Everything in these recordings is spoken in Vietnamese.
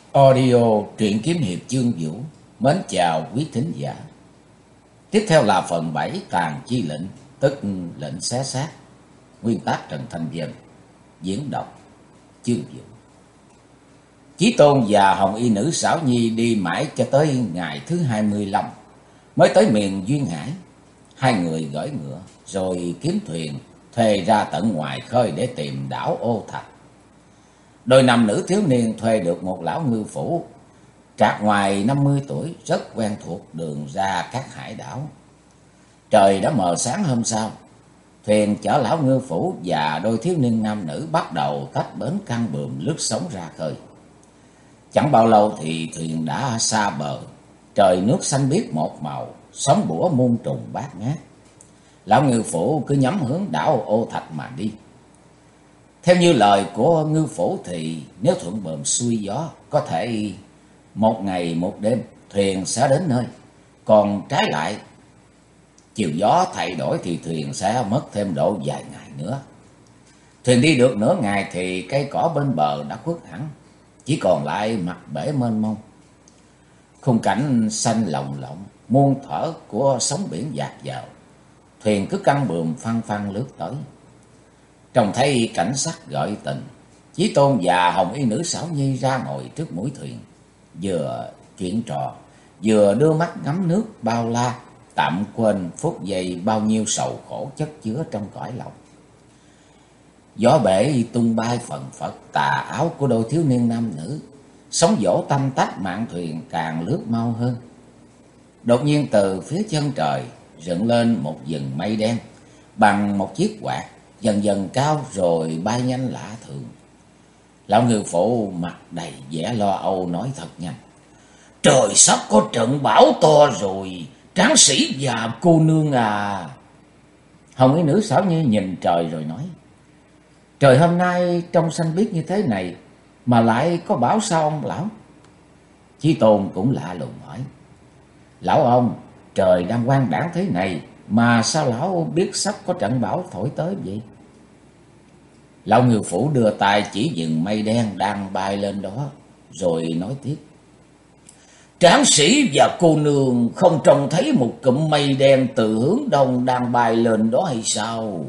Audio truyện kiếm hiệp chương Vũ mến chào quý thính giả. Tiếp theo là phần 7 Tàn Chi Lệnh, tức lệnh xé xác. Nguyên tác Trần Thanh Vân, diễn đọc chương Vũ. Chí Tôn và Hồng Y nữ Xảo Nhi đi mãi cho tới ngày thứ 25 mới tới miền Duyên Hải. Hai người gởi ngựa rồi kiếm thuyền thuê ra tận ngoài khơi để tìm đảo Ô Thạch. Đôi nam nữ thiếu niên thuê được một lão ngư phủ trạc ngoài 50 tuổi, rất quen thuộc đường ra các hải đảo. Trời đã mờ sáng hôm sau, thuyền chở lão ngư phủ và đôi thiếu niên nam nữ bắt đầu tách bến căng buồm lướt sóng ra khơi. Chẳng bao lâu thì thuyền đã xa bờ, trời nước xanh biếc một màu, sóng bủa muôn trùng bát ngát. Lão ngư phủ cứ nhắm hướng đảo Ô Thạch mà đi. Theo như lời của ngư phủ thì nếu thuận buồm xuôi gió, có thể một ngày một đêm thuyền sẽ đến nơi. Còn trái lại, chiều gió thay đổi thì thuyền sẽ mất thêm độ vài ngày nữa. Thuyền đi được nửa ngày thì cây cỏ bên bờ đã khuất hẳn, chỉ còn lại mặt bể mênh mông. Khung cảnh xanh lồng lộng, muôn thở của sóng biển dạt vào. Thuyền cứ căng buồm phăng phăng lướt tới. Trông thấy cảnh sắc gợi tình, Chí Tôn và Hồng Y nữ Xảo Nhi ra ngồi trước mũi thuyền, vừa chuyện trò, vừa đưa mắt ngắm nước bao la, tạm quên phút giây bao nhiêu sầu khổ chất chứa trong cõi lòng. Gió bể tung bay phần phật tà áo của đôi thiếu niên nam nữ, sóng vỗ tanh tách mạn thuyền càng lướt mau hơn. Đột nhiên từ phía chân trời dựng lên một vầng mây đen bằng một chiếc quạt, dần dần cao rồi bay nhanh lạ thường. Lão ngư phụ mặt đầy vẻ lo âu nói thật nhanh: "Trời sắp có trận bão to rồi, tráng sĩ và cô nương à." Hồng Y nữ Xảo Nhi nhìn trời rồi nói: "Trời hôm nay trong xanh biếc như thế này mà lại có bão sao ông lão?" Chí Tôn cũng lạ lùng hỏi: "Lão ông, trời đang quang đãng thế này mà sao lão biết sắp có trận bão thổi tới vậy?" Lão ngư phủ đưa tay chỉ vầng mây đen đang bay lên đó, rồi nói tiếp: "Tráng sĩ và cô nương không trông thấy một cụm mây đen từ hướng đông đang bay lên đó hay sao?"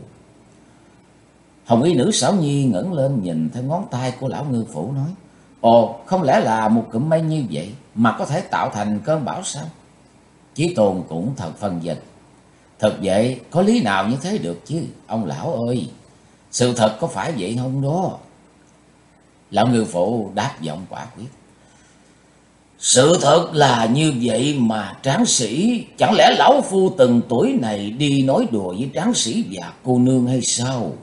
Hồng Y nữ Xảo Nhi ngẩng lên nhìn theo ngón tay của lão ngư phủ nói: "Ồ, không lẽ là một cụm mây như vậy mà có thể tạo thành cơn bão sao?" Chí Tôn cũng thật phân vân: "Thật vậy, có lý nào như thế được chứ, ông lão ơi? Sự thật có phải vậy không đó?" Lão ngư phụ đáp giọng quả quyết: "Sự thật là như vậy mà tráng sĩ. Chẳng lẽ lão phu từng tuổi này đi nói đùa với tráng sĩ và cô nương hay sao?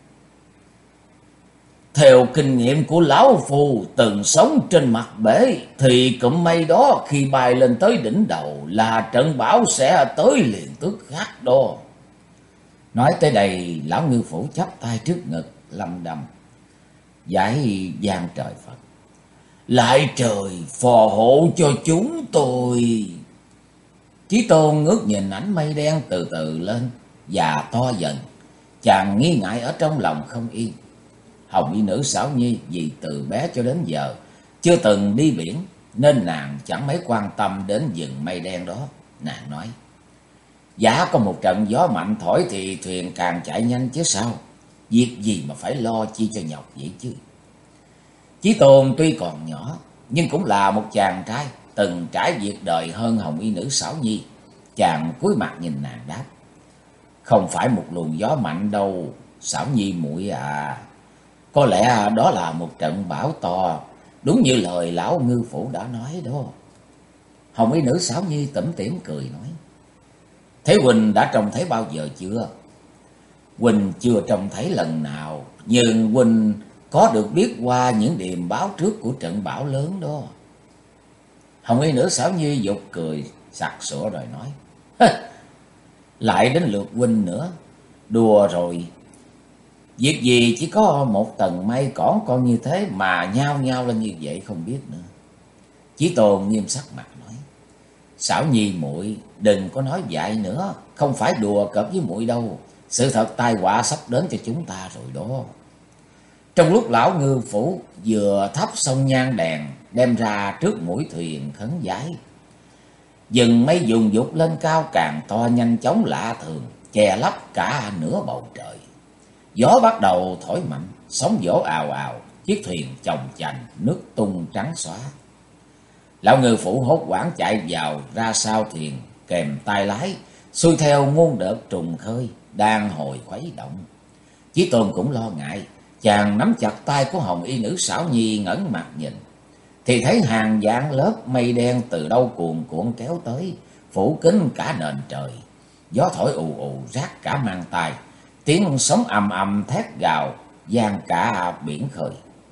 Theo kinh nghiệm của lão phu từng sống trên mặt bể thì cụm mây đó khi bay lên tới đỉnh đầu là trận bão sẽ tới liền tức khắc đó." Nói tới đây, lão ngư phủ chắp tay trước ngực lầm đầm giải vang trời Phật: "Lại trời phò hộ cho chúng tôi." Chí Tôn ngước nhìn ánh mây đen từ từ lên và to dần, chàng nghi ngại ở trong lòng không yên. Hồng Y nữ Xảo Nhi vì từ bé cho đến giờ chưa từng đi biển nên nàng chẳng mấy quan tâm đến vầng mây đen đó. Nàng nói: "Giả có một trận gió mạnh thổi thì thuyền càng chạy nhanh chứ sao. Việc gì mà phải lo chi cho nhọc vậy chứ." Chí Tôn tuy còn nhỏ nhưng cũng là một chàng trai từng trải việc đời hơn Hồng Y nữ Xảo Nhi. Chàng cúi mặt nhìn nàng đáp: "Không phải một luồng gió mạnh đâu, Xảo Nhi muội à. Có lẽ đó là một trận bão to, đúng như lời lão ngư phủ đã nói đó." Hồng Y nữ Xảo Nhi tủm tỉm cười nói: "Thế Huynh đã trông thấy bao giờ chưa?" "Huynh chưa trông thấy lần nào, nhưng Huynh có được biết qua những điềm báo trước của trận bão lớn đó." Hồng Y nữ Xảo Nhi giục cười sặc sụa rồi nói: "Lại đến lượt Huynh nữa. Đùa rồi. Việc gì chỉ có một tầng mây cỏn con như thế mà nhao nhao lên như vậy không biết nữa." Chí Tôn nghiêm sắc mặt nói: "Xảo Nhi muội đừng có nói dại nữa, không phải đùa cợt với muội đâu. Sự thật tai họa sắp đến cho chúng ta rồi đó." Trong lúc lão ngư phủ vừa thắp xong nhang đèn đem ra trước mũi thuyền khấn vái. Dừng mây dùng dục lên cao càng to nhanh chóng lạ thường, che lấp cả nửa bầu trời. Gió bắt đầu thổi mạnh, sóng vỗ ào ào, chiếc thuyền chồng chành, nước tung trắng xóa. Lão ngư phủ hốt hoảng chạy vào ra sau thuyền, kèm tay lái, xuôi theo muôn đợt trùng khơi đang hồi khuấy động. Chí Tôn cũng lo ngại, chàng nắm chặt tay của hồng y nữ xảo nhi ngẩng mặt nhìn, thì thấy hàng vạn lớp mây đen từ đâu cuồn cuộn kéo tới, phủ kín cả nền trời. Gió thổi ù ù rát cả mang tai, tiếng sóng ầm ầm thét gào vang cả biển khơi.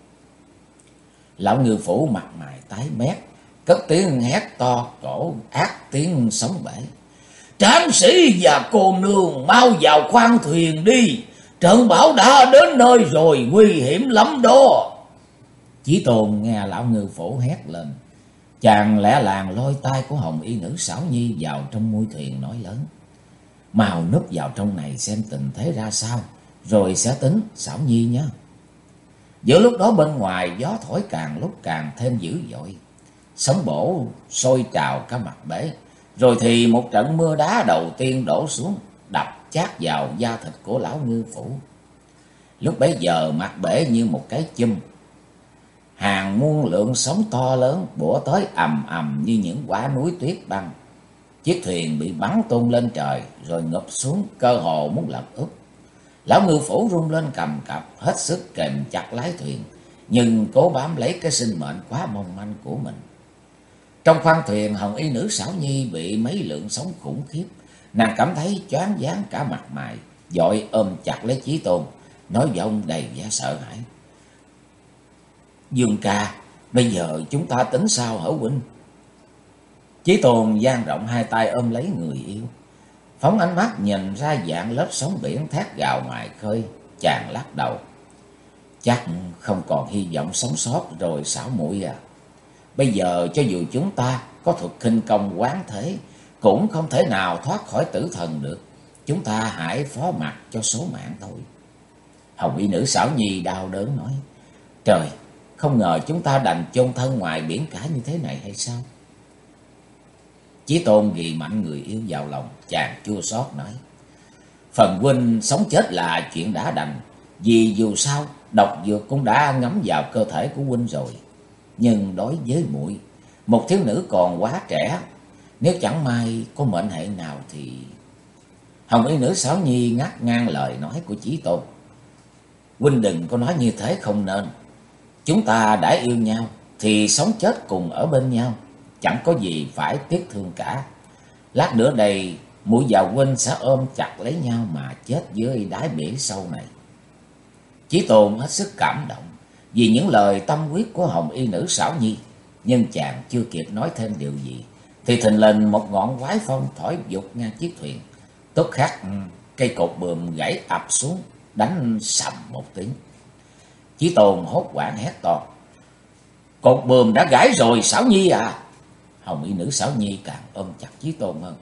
Lão ngư phủ mặt mày tái mét, cất tiếng hét to cổ ác tiếng sóng bể: "Tráng sĩ và cô nương mau vào khoang thuyền đi, trận bão đã đến nơi rồi, nguy hiểm lắm đó." Chí Tôn nghe lão ngư phủ hét lên, chàng lẻ làng lôi tay của hồng y nữ xảo nhi vào trong mui thuyền nói lớn: "Mau núp vào trong này xem tình thế ra sao, rồi sẽ tính xảo nhi nhé." Giữa lúc đó bên ngoài gió thổi càng lúc càng thêm dữ dội, sóng bổ sôi trào cả mặt bể, rồi thì một trận mưa đá đầu tiên đổ xuống, đập chát vào da thịt của lão ngư phủ. Lúc bấy giờ mặt bể như một cái chum, hàng muôn lượng sóng to lớn bủa tới ầm ầm như những quả núi tuyết băng. Chiếc thuyền bị bắn tung lên trời rồi ngụp xuống, cơ hồ muốn lật úp. Lão ngư phủ rung lên cầm cập, hết sức kềm chặt lái thuyền, nhưng cố bám lấy cái sinh mệnh quá mong manh của mình. Trong khoang thuyền, hồng y nữ xảo nhi bị mấy lượng sóng khủng khiếp, nàng cảm thấy choáng váng cả mặt mày, vội ôm chặt lấy Chí Tôn, nói giọng đầy vẻ sợ hãi: "Dương ca, bây giờ chúng ta tính sao hả huynh?" Chí Tôn dang rộng hai tay ôm lấy người yêu, phóng ánh mắt nhìn ra dạng lớp sóng biển thét gào ngoài khơi, chàng lắc đầu: "Chắc không còn hy vọng sống sót rồi xảo muội à. Bây giờ cho dù chúng ta có thuật khinh công quán thế, cũng không thể nào thoát khỏi tử thần được. Chúng ta hãy phó mặc cho số mạng thôi." Hồng y nữ xảo nhi đau đớn nói: "Trời, không ngờ chúng ta đành chôn thân ngoài biển cả như thế này hay sao?" Chí Tôn ghi mạnh người yêu vào lòng, chàng chua xót nói: "Phần huynh sống chết là chuyện đã đành, vì dù sao độc dược cũng đã ngấm vào cơ thể của huynh rồi. Nhưng đối với muội, một thiếu nữ còn quá trẻ, nếu chẳng may có mệnh hệ nào thì..." Hồng y nữ xảo nhi ngắt ngang lời nói của Chí Tôn: "Huynh đừng có nói như thế không nên. Chúng ta đã yêu nhau thì sống chết cùng ở bên nhau, chẳng có gì phải tiếc thương cả. Lát nữa đây muội và huynh sẽ ôm chặt lấy nhau mà chết dưới đáy biển sâu này." Chí Tôn hết sức cảm động vì những lời tâm huyết của hồng y nữ xảo nhi, nhưng chàng chưa kịp nói thêm điều gì thì thình lình một ngọn quái phong thổi vụt ngang chiếc thuyền. Tức khắc cây cột buồm gãy ập xuống, đánh sầm một tiếng. Chí Tôn hốt hoảng hét to: "Cột buồm đã gãy rồi xảo nhi à!" Hồng y nữ xảo nhi càng ôm chặt Chí Tôn hơn: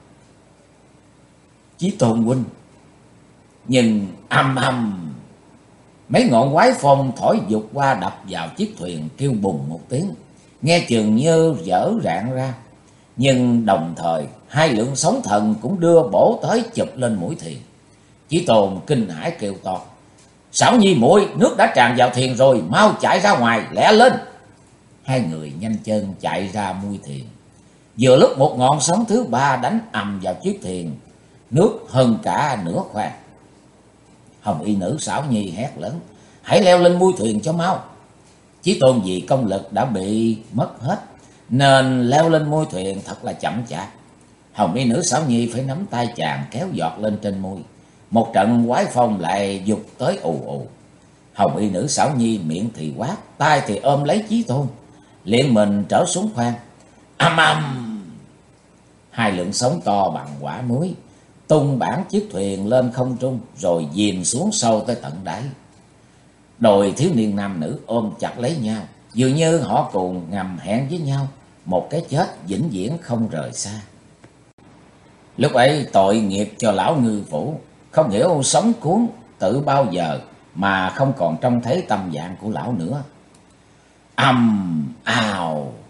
"Chí Tôn huynh!" Nhưng âm âm, mấy ngọn quái phong thổi vụt qua đập vào chiếc thuyền kêu bùng một tiếng, nghe chừng như vỡ rạn ra. Nhưng đồng thời hai lượng sóng thần cũng đưa bổ tới chụp lên mũi thuyền. Chí Tôn kinh hãi kêu to: "Xảo nhi muội, nước đã tràn vào thuyền rồi, mau chạy ra ngoài, lẹ lên!" Hai người nhanh chân chạy ra mui thuyền. Vừa lúc một ngọn sóng thứ ba đánh ầm vào chiếc thuyền, nước hơn cả nửa khoang. Hồng y nữ xảo nhi hét lớn: "Hãy leo lên mui thuyền cho mau!" Chí Tôn vì công lực đã bị mất hết nên leo lên mui thuyền thật là chậm chạp. Hồng y nữ xảo nhi phải nắm tay chàng kéo giọt lên trên mui. Một trận quái phong lại vụt tới ù ù. Hồng y nữ xảo nhi miệng thì quát, tay thì ôm lấy Chí Tôn, liền mình trở xuống khoang. Âm âm, hai lượng sóng to bằng quả núi tung bản chiếc thuyền lên không trung, rồi dìm xuống sâu tới tận đáy. Đôi thiếu niên nam nữ ôm chặt lấy nhau, dường như họ cùng ngầm hẹn với nhau một cái chết vĩnh viễn không rời xa. Lúc ấy tội nghiệp cho lão ngư phủ, không hiểu sống cuốn tự bao giờ mà không còn trông thấy tâm dạng của lão nữa. Ào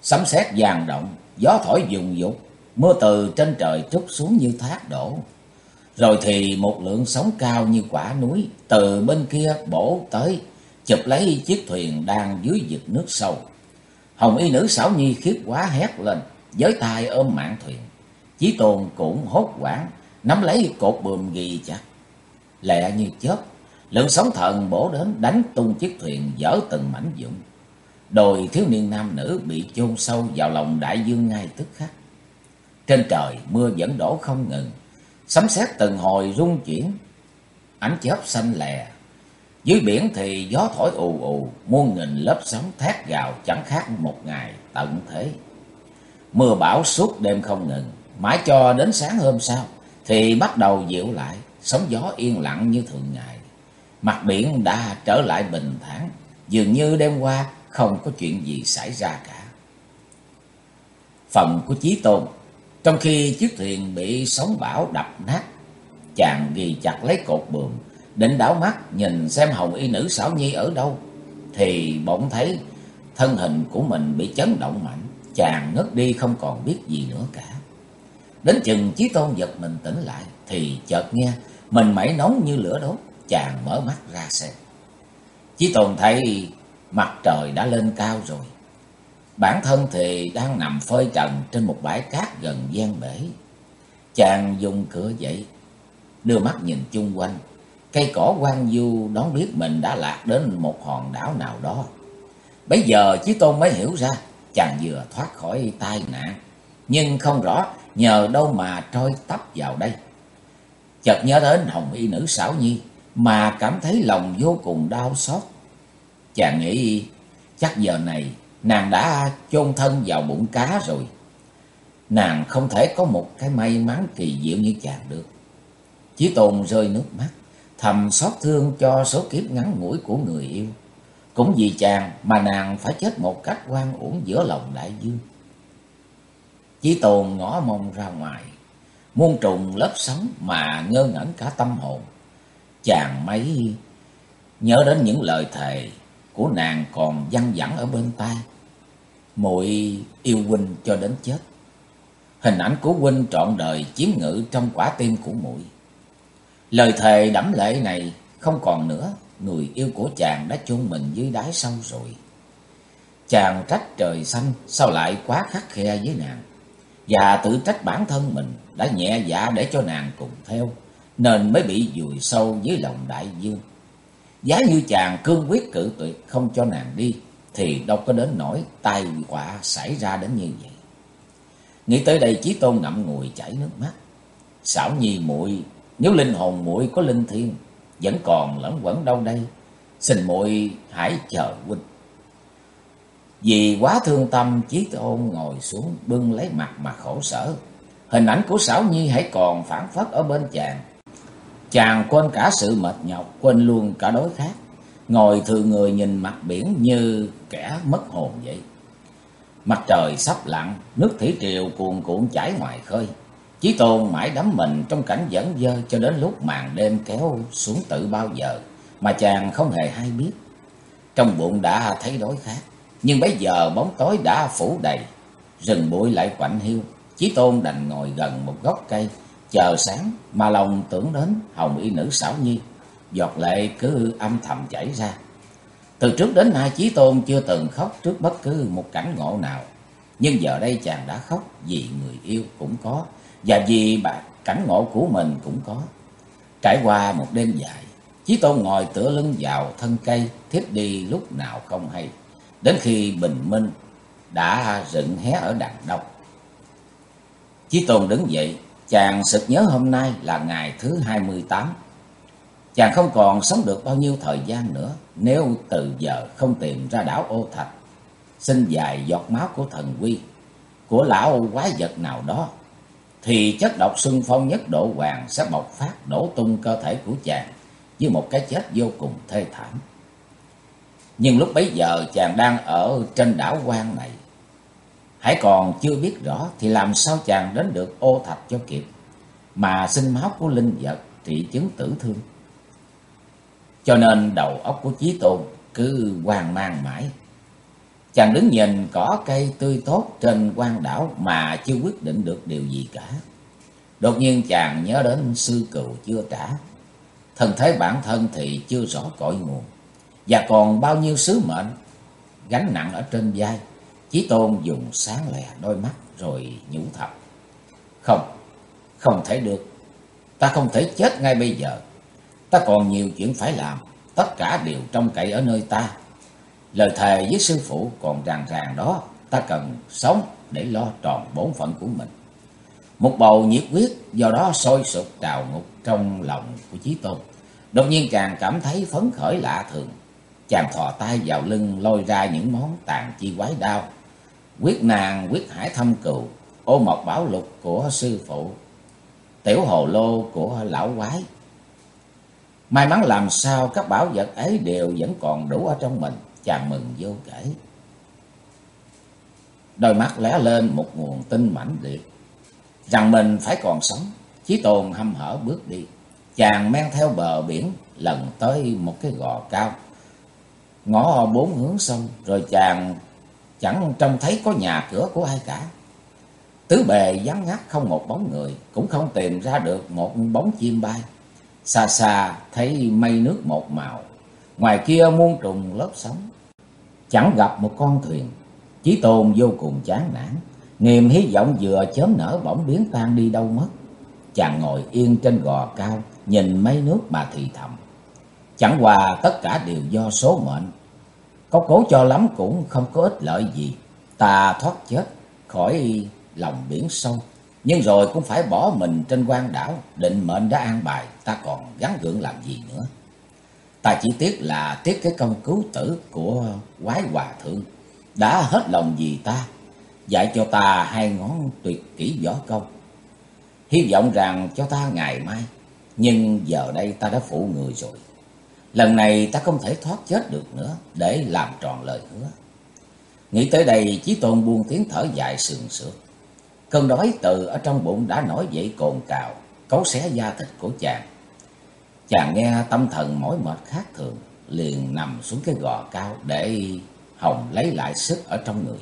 Sấm sét vang động, gió thổi vùn vụt, mưa từ trên trời trút xuống như thác đổ. Rồi thì một lượng sóng cao như quả núi từ bên kia bổ tới, chụp lấy chiếc thuyền đang dưới vực nước sâu. Hồng y nữ Xảo Nhi khiếp quá hét lên, với tay ôm mạn thuyền. Chí Tôn cũng hốt hoảng, nắm lấy cột buồm ghi chặt. Lẹ như chớp, lượng sóng thần bổ đến đánh tung chiếc thuyền vỡ từng mảnh vụn. Đôi thiếu niên nam nữ bị chôn sâu vào lòng đại dương ngay tức khắc. Trên trời mưa vẫn đổ không ngừng, sấm sét từng hồi rung chuyển, ánh chớp xanh lè. Dưới biển thì gió thổi ù ù, muôn nghìn lớp sóng thét gào chẳng khác một ngày tận thế. Mưa bão suốt đêm không ngừng, mãi cho đến sáng hôm sau thì bắt đầu dịu lại, sóng gió yên lặng như thường ngày. Mặt biển đã trở lại bình thản, dường như đêm qua không có chuyện gì xảy ra cả. Phòng của Chí Tôn, trong khi chiếc thuyền bị sóng bão đập nát, chàng ghi chặt lấy cột buồm, định đảo mắt nhìn xem hồng y nữ Xảo Nhi ở đâu, thì bỗng thấy thân hình của mình bị chấn động mạnh, chàng ngất đi không còn biết gì nữa cả. Đến chừng Chí Tôn giật mình tỉnh lại thì chợt nghe mình mẩy nóng như lửa đốt, chàng mở mắt ra xem. Chí Tôn thấy mặt trời đã lên cao rồi, bản thân thì đang nằm phơi trần trên một bãi cát gần ven bể. Chàng dùng cửa dậy, đưa mắt nhìn chung quanh, cây cỏ hoang vu đón biết mình đã lạc đến một hòn đảo nào đó. Bấy giờ Chí Tôn mới hiểu ra chàng vừa thoát khỏi tai nạn, nhưng không rõ nhờ đâu mà trôi tấp vào đây. Chợt nhớ đến hồng y nữ Xảo Nhi mà cảm thấy lòng vô cùng đau xót. Chàng nghĩ chắc giờ này nàng đã chôn thân vào bụng cá rồi. Nàng không thể có một cái may mắn kỳ diệu như chàng được. Chí Tôn rơi nước mắt, thầm xót thương cho số kiếp ngắn ngủi của người yêu. Cũng vì chàng mà nàng phải chết một cách oan uổng giữa lòng đại dương. Chí Tôn ngó mông ra ngoài, muôn trùng lớp sóng mà ngơ ngẩn cả tâm hồn. Chàng mấy nhớ đến những lời thề của nàng còn văng vẳng ở bên tai: muội yêu huynh cho đến chết. Hình ảnh của huynh trọn đời chiếm ngự trong quả tim của muội. Lời thề đẫm lệ này không còn nữa, người yêu của chàng đã chôn mình dưới đáy sâu rồi. Chàng trách trời xanh sao lại quá khắt khe với nàng, và tự trách bản thân mình đã nhẹ dạ để cho nàng cùng theo, nên mới bị vùi sâu dưới lòng đại dương. Giá như chàng cương quyết cự tuyệt không cho nàng đi, thì đâu có đến nỗi tai họa xảy ra đến như vậy. Nghĩ tới đây Chí Tôn ngậm ngùi chảy nước mắt. Xảo Nhi muội, nếu linh hồn muội có linh thiêng vẫn còn lẫn quẩn đâu đây, xin muội hãy chờ huynh. Vì quá thương tâm, Chí Tôn ngồi xuống bưng lấy mặt mà khổ sở. Hình ảnh của Xảo Nhi hãy còn phảng phất ở bên chàng. Chàng quên cả sự mệt nhọc, quên luôn cả đối khác, ngồi thừ người nhìn mặt biển như kẻ mất hồn vậy. Mặt trời sắp lặn, nước thủy triều cuồn cuộn chảy ngoài khơi. Chí Tôn mãi đắm mình trong cảnh dẫn dơ cho đến lúc màn đêm kéo xuống tự bao giờ mà chàng không hề hay biết. Trong bụng đã thấy đói khát, nhưng bây giờ bóng tối đã phủ đầy, rừng bụi lại quạnh hiu. Chí Tôn đành ngồi gần một gốc cây chờ sáng, mà lòng tưởng đến hồng y nữ Xảo Nhi, giọt lệ cứ âm thầm chảy ra. Từ trước đến nay Chí Tôn chưa từng khóc trước bất cứ một cảnh ngộ nào, nhưng giờ đây chàng đã khóc vì người yêu cũng có, và vì cảnh ngộ của mình cũng có. Trải qua một đêm dài, Chí Tôn ngồi tựa lưng vào thân cây, thiếp đi lúc nào không hay, đến khi bình minh đã rựng hé ở đằng đông. Chí Tôn đứng dậy, chàng sực nhớ hôm nay là ngày thứ 28. Chàng không còn sống được bao nhiêu thời gian nữa nếu từ giờ không tìm ra đảo Ô Thạch, xin vài giọt máu của thần quy, của lão quái vật nào đó, thì chất độc xuân phong nhất độ hoàng sẽ bộc phát đổ tung cơ thể của chàng với một cái chết vô cùng thê thảm. Nhưng lúc bấy giờ chàng đang ở trên đảo hoang này, hãy còn chưa biết rõ thì làm sao chàng đến được Ô Thạch cho kịp, mà xin máu của linh vật trị chứng tử thương. Cho nên đầu óc của Chí Tôn cứ hoang mang mãi. Chàng đứng nhìn cỏ cây tươi tốt trên quan đảo mà chưa quyết định được điều gì cả. Đột nhiên chàng nhớ đến sư cừu chưa trả. Thân thế bản thân thì chưa rõ cội nguồn, và còn bao nhiêu sứ mệnh gánh nặng ở trên vai. Chí Tôn dùng sáng lè đôi mắt rồi nhủ thầm: Không, không thể được. Ta không thể chết ngay bây giờ. Ta còn nhiều chuyện phải làm. Tất cả đều trông cậy ở nơi ta. Lời thề với sư phụ còn ràng ràng đó. Ta cần sống để lo tròn bổn phận của mình. Một bầu nhiệt huyết do đó sôi sục trào ngục trong lòng của Chí Tôn. Đột nhiên chàng cảm thấy phấn khởi lạ thường. Chàng thò tay vào lưng lôi ra những món tàn chi quái đao: quyết nàng, quyết hải thâm cừu, ô mộc bảo lục của sư phụ, tiểu hồ lô của lão quái. May mắn làm sao các bảo vật ấy đều vẫn còn đủ ở trong mình. Chàng mừng vô kể. Đôi mắt lóe lên một nguồn tin mãnh liệt rằng mình phải còn sống. Chí Tôn hăm hở bước đi. Chàng men theo bờ biển lần tới một cái gò cao, ngó bốn hướng sông, rồi chàng chẳng trông thấy có nhà cửa của ai cả. Tứ bề vắng ngắt, không một bóng người, cũng không tìm ra được một bóng chim bay. Xa xa thấy mây nước một màu, ngoài kia muôn trùng lớp sóng, chẳng gặp một con thuyền. Chí Tôn vô cùng chán nản, niềm hy vọng vừa chớm nở bỗng biến tan đi đâu mất. Chàng ngồi yên trên gò cao, nhìn mây nước mà thì thầm: Chẳng qua tất cả đều do số mệnh. Có cố cho lắm cũng không có ích lợi gì. Ta thoát chết khỏi lòng biển sâu, nhưng rồi cũng phải bỏ mình trên quan đảo. Định mệnh đã an bài, ta còn gắng gượng làm gì nữa. Ta chỉ tiếc là tiếc cái công cứu tử của quái hòa thượng, đã hết lòng vì ta, dạy cho ta hai ngón tuyệt kỹ võ công. Hy vọng rằng cho ta ngày mai, nhưng giờ đây ta đã phụ người rồi. Lần này ta không thể thoát chết được nữa, để làm tròn lời hứa. Nghĩ tới đây, Chí Tôn buông tiếng thở dài sườn sượt. Cơn đói từ ở trong bụng đã nổi dậy cồn cào, cấu xé da thịt của chàng. Chàng nghe tâm thần mỏi mệt khác thường, liền nằm xuống cái gò cao để hòng lấy lại sức ở trong người.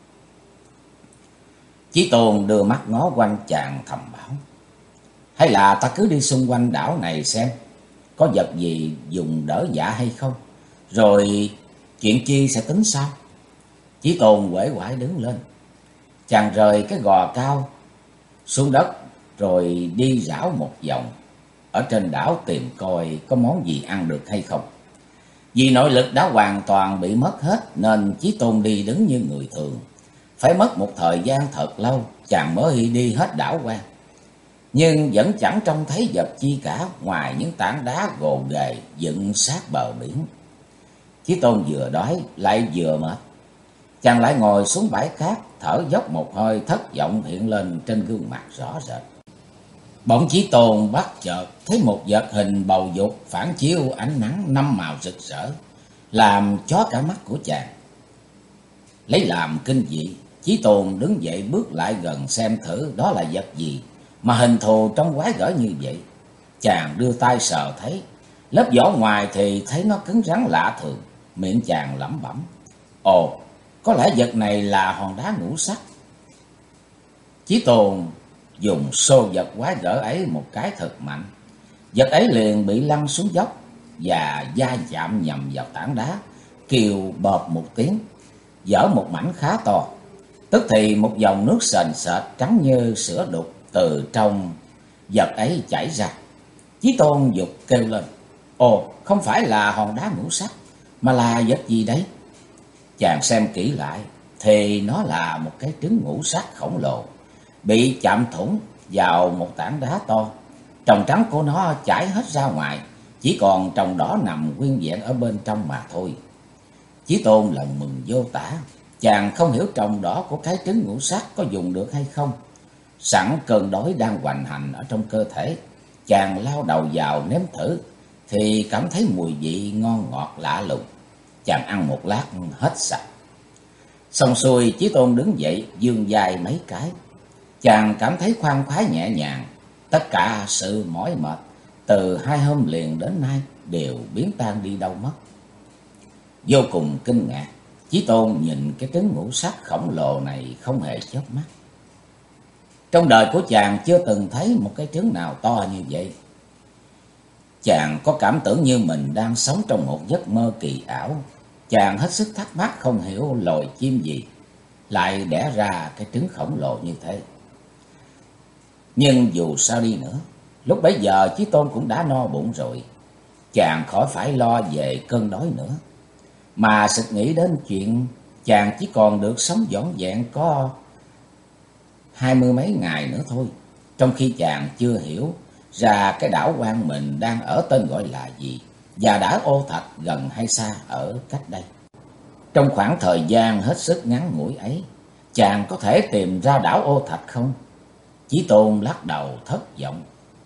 Chí Tôn đưa mắt ngó quanh chàng thầm bảo: Hay là ta cứ đi xung quanh đảo này xem có vật gì dùng đỡ dạ hay không, rồi chuyện chi sẽ tính sau. Chí Tôn uể oải đứng lên. Chàng rời cái gò cao xuống đất, rồi đi rảo một vòng ở trên đảo tìm coi có món gì ăn được hay không. Vì nội lực đã hoàn toàn bị mất hết, nên Chí Tôn đi đứng như người thường. Phải mất một thời gian thật lâu, chàng mới đi hết đảo qua, nhưng vẫn chẳng trông thấy vật chi cả, ngoài những tảng đá gồ ghề dựng sát bờ biển. Chí Tôn vừa đói lại vừa mệt. Chàng lại ngồi xuống bãi cát, thở dốc một hơi, thất vọng hiện lên trên gương mặt rõ rệt. Bỗng Chí Tôn bắt chợt thấy một vật hình bầu dục phản chiếu ánh nắng năm màu rực rỡ, làm chó cả mắt của chàng. Lấy làm kinh dị, Chí Tôn đứng dậy bước lại gần xem thử đó là vật gì mà hình thù trông quái gở như vậy. Chàng đưa tay sờ thấy, lớp vỏ ngoài thì thấy nó cứng rắn lạ thường. Miệng chàng lẩm bẩm: Ồ, có lẽ vật này là hòn đá ngũ sắc. Chí Tôn dùng xô vật quái gở ấy một cái thật mạnh. Vật ấy liền bị lăn xuống dốc và va chạm nhầm vào tảng đá, kêu bợp một tiếng, vỡ một mảnh khá to. Tức thì một dòng nước sền sệt trắng như sữa đục từ trong vật ấy chảy ra. Chí Tôn giục kêu lên: Ồ, không phải là hòn đá ngũ sắc, mà là vật gì đấy? Chàng xem kỹ lại thì nó là một cái trứng ngũ sắc khổng lồ, bị chạm thủng vào một tảng đá to. Tròng trắng của nó chảy hết ra ngoài, chỉ còn tròng đỏ nằm nguyên vẹn ở bên trong mà thôi. Chí Tôn lòng mừng vô tả. Chàng không hiểu tròng đỏ của cái trứng ngũ sắc có dùng được hay không. Sẵn cơn đói đang hoành hành ở trong cơ thể, chàng lao đầu vào nếm thử thì cảm thấy mùi vị ngon ngọt lạ lùng. Chàng ăn một lát hết sạch. Xong xuôi, Chí Tôn đứng dậy vươn vai mấy cái. Chàng cảm thấy khoan khoái nhẹ nhàng. Tất cả sự mỏi mệt từ 2 hôm liền đến nay đều biến tan đi đâu mất. Vô cùng kinh ngạc, Chí Tôn nhìn cái trứng ngũ sắc khổng lồ này không hề chớp mắt. Trong đời của chàng chưa từng thấy một cái trứng nào to như vậy. Chàng có cảm tưởng như mình đang sống trong một giấc mơ kỳ ảo. Chàng hết sức thắc mắc không hiểu loài chim gì lại đẻ ra cái trứng khổng lồ như thế. Nhưng dù sao đi nữa, lúc bấy giờ Chí Tôn cũng đã no bụng rồi. Chàng khỏi phải lo về cơn đói nữa, mà sực nghĩ đến chuyện chàng chỉ còn được sống vỏn vẹn có 20 mấy ngày nữa thôi. Trong khi chàng chưa hiểu ra cái đảo Quang mình đang ở tên gọi là gì, và đảo Ô Thạch gần hay xa ở cách đây. Trong khoảng thời gian hết sức ngắn ngủi ấy, chàng có thể tìm ra đảo Ô Thạch không? Chí Tôn lắc đầu thất vọng.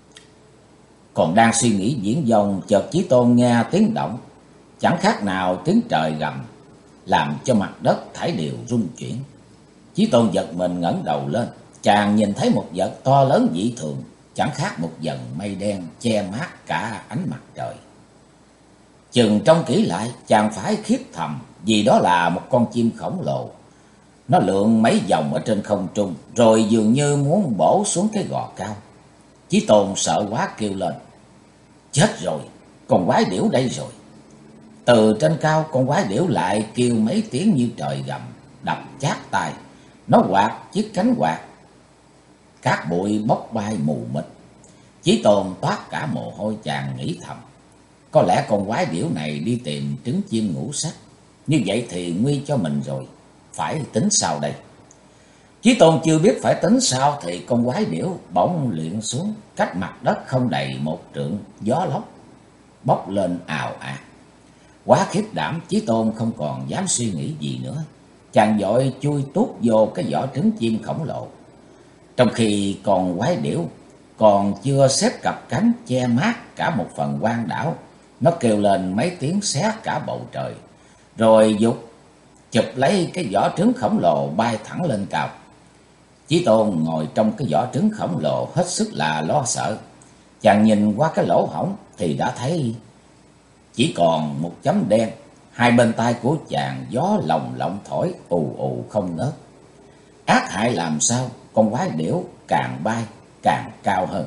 Còn đang suy nghĩ viển vông, chợt Chí Tôn nghe tiếng động, chẳng khác nào tiếng trời gầm, làm cho mặt đất thảy đều rung chuyển. Chí Tôn giật mình ngẩng đầu lên, chàng nhìn thấy một vật to lớn dị thường, chẳng khác một dần mây đen che mát cả ánh mặt trời. Chừng trông kỹ lại, chàng phải khiếp thầm, vì đó là một con chim khổng lồ. Nó lượn mấy vòng ở trên không trung, rồi dường như muốn bổ xuống cái gò cao. Chí Tôn sợ quá kêu lên: chết rồi, con quái điểu đây rồi! Từ trên cao, con quái điểu lại kêu mấy tiếng như trời gầm, đập chát tai. Nó quạt chiếc cánh quạt, cát bụi bốc bay mù mịt. Chí Tôn toát cả mồ hôi, chàng nghĩ thầm: có lẽ con quái điểu này đi tìm trứng chim ngũ sắc. Như vậy thì nguy cho mình rồi, phải tính sao đây? Chí Tôn chưa biết phải tính sao thì con quái điểu bỗng luyện xuống cách mặt đất không đầy 1 trượng, gió lốc bốc lên ào ạt. Quá khiếp đảm, Chí Tôn không còn dám suy nghĩ gì nữa. Chàng vội chui tuốt vô cái vỏ trứng chim khổng lồ. Trong khi con quái điểu còn chưa xếp cặp cánh che mát cả một phần quang đảo, nó kêu lên mấy tiếng xé cả bầu trời, rồi giục chụp lấy cái vỏ trứng khổng lồ bay thẳng lên cao. Chí Tôn ngồi trong cái vỏ trứng khổng lồ hết sức là lo sợ. Chàng nhìn qua cái lỗ hổng thì đã thấy chỉ còn một chấm đen. Hai bên tai của chàng gió lồng lộng thổi ù ù không ngớt. Ác hại làm sao, con quái điểu càng bay càng cao hơn.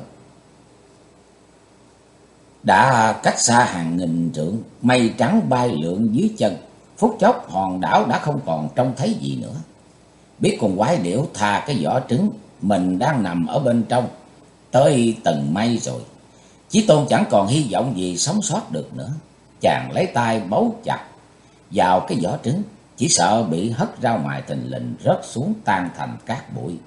Đã cách xa hàng nghìn trượng, mây trắng bay lượn dưới chân. Phút chốc hòn đảo đã không còn trông thấy gì nữa. Biết con quái điểu thà cái vỏ trứng mình đang nằm ở bên trong tới tầng mây rồi, Chí Tôn chẳng còn hy vọng gì sống sót được nữa. Chàng lấy tay bấu chặt vào cái vỏ trứng, chỉ sợ bị hất ra ngoài thình lình rớt xuống tan thành cát bụi.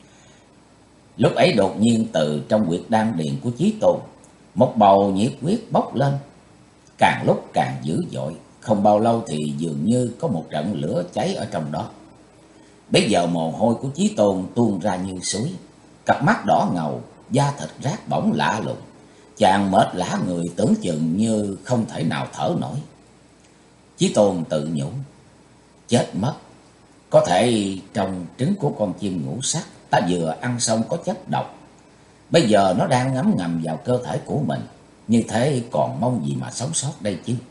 Lúc ấy đột nhiên từ trong huyệt đan điền của Chí Tôn, một bầu nhiệt huyết bốc lên, càng lúc càng dữ dội. Không bao lâu thì dường như có một trận lửa cháy ở trong đó. Bây giờ mồ hôi của Chí Tôn tuôn ra như suối, cặp mắt đỏ ngầu, da thịt rát bỏng lạ lùng. Chàng mệt lả người, tưởng chừng như không thể nào thở nổi. Chí Tôn tự nhủ: chết mất, có thể trong trứng của con chim ngũ sắc ta vừa ăn xong có chất độc. Bây giờ nó đang ngấm ngầm vào cơ thể của mình, như thế còn mong gì mà sống sót đây chứ.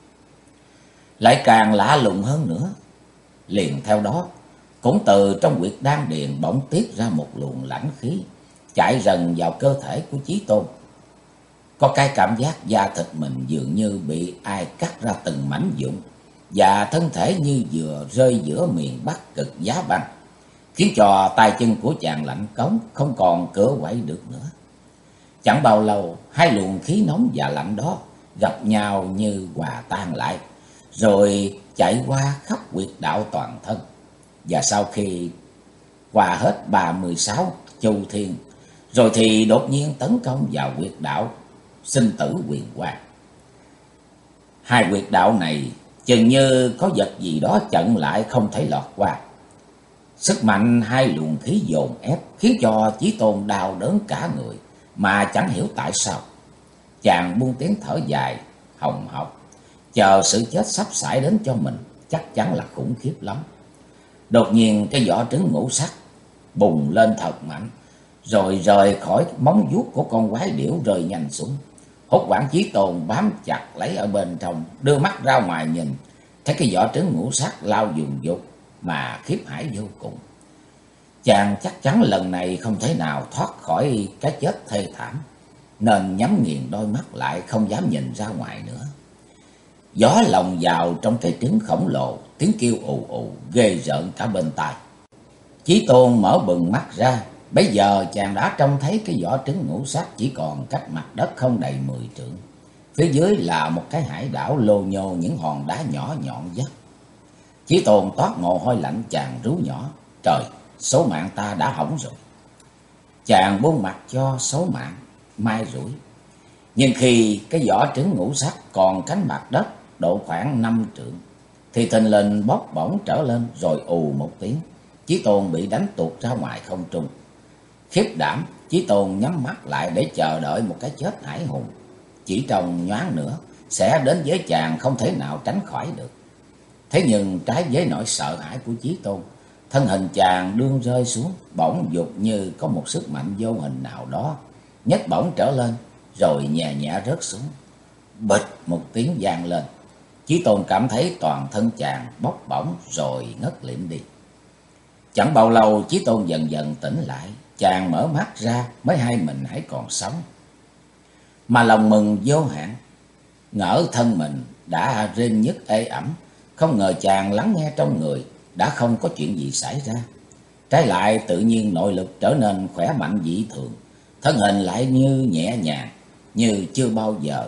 Lại càng lạ lùng hơn nữa, liền theo đó cũng từ trong huyệt đan điền bỗng tiết ra một luồng lãnh khí, chạy rần vào cơ thể của Chí Tôn. Có cái cảm giác da thịt mình dường như bị ai cắt ra từng mảnh vụn, và thân thể như vừa rơi giữa miền Bắc cực giá băng, khiến cho tay chân của chàng lạnh cống, không còn cựa quậy được nữa. Chẳng bao lâu, hai luồng khí nóng và lạnh đó gặp nhau như hòa tan lại, rồi chạy qua khắp huyệt đạo toàn thân. Và sau khi qua hết 36 châu thiên, rồi thì đột nhiên tấn công vào huyệt đạo sinh tử huyền quang. Hai huyệt đạo này chừng như có vật gì đó chặn lại, không thể lọt qua. Sức mạnh hai luồng khí dồn ép khiến cho Chí Tôn đau đớn cả người, mà chẳng hiểu tại sao. Chàng buông tiếng thở dài hồng hộc, chờ sự chết sắp xảy đến cho mình, chắc chắn là khủng khiếp lắm. Đột nhiên cái vỏ trứng ngũ sắc bùng lên thật mạnh, rồi rời khỏi móng vuốt của con quái điểu rơi nhanh xuống. Hốt hoảng Chí Tôn bám chặt lấy ở bên trong, đưa mắt ra ngoài nhìn, thấy cái vỏ trứng ngũ sắc lao dùng dục mà khiếp hải vô cùng. Chàng chắc chắn lần này không thể nào thoát khỏi cái chết thê thảm, nên nhắm nghiền đôi mắt lại không dám nhìn ra ngoài nữa. Gió lồng vào trong cái trứng khổng lồ, tiếng kêu ù ù ghê rợn cả bên tai. Chí Tôn mở bừng mắt ra, bây giờ chàng đã trông thấy cái vỏ trứng ngũ sắc chỉ còn cách mặt đất không đầy 10 trượng. Phía dưới là một cái hải đảo lô nhô những hòn đá nhỏ nhọn dắt. Chí Tôn toát mồ hôi lạnh, chàng rú nhỏ: trời, số mạng ta đã hỏng rồi. Chàng buông mặt cho số mạng mai rủi. Nhưng khi cái vỏ trứng ngũ sắc còn cánh mặt đất độ khoảng 5 trượng thì thình lình bốc bổng trở lên, rồi ù một tiếng, Chí Tôn bị đánh tuột ra ngoài không trung. Khiếp đảm, Chí Tôn nhắm mắt lại để chờ đợi một cái chết hải hùng chỉ trong nhoáng nữa sẽ đến với chàng, không thể nào tránh khỏi được. Thế nhưng trái với nỗi sợ hãi của Chí Tôn, thân hình chàng đương rơi xuống, bỗng dục như có một sức mạnh vô hình nào đó nhấc bổng trở lên, rồi nhẹ nhẹ rớt xuống. Bịch một tiếng vang lên, Chí Tôn cảm thấy toàn thân chàng bốc bổng rồi ngất lịm đi. Chẳng bao lâu Chí Tôn dần dần tỉnh lại, chàng mở mắt ra mới hay mình hãy còn sống, mà lòng mừng vô hạn, ngỡ thân mình đã rên nhức ê ẩm. Không ngờ chàng lắng nghe trong người đã không có chuyện gì xảy ra, trái lại tự nhiên nội lực trở nên khỏe mạnh dị thường, thân hình lại như nhẹ nhàng như chưa bao giờ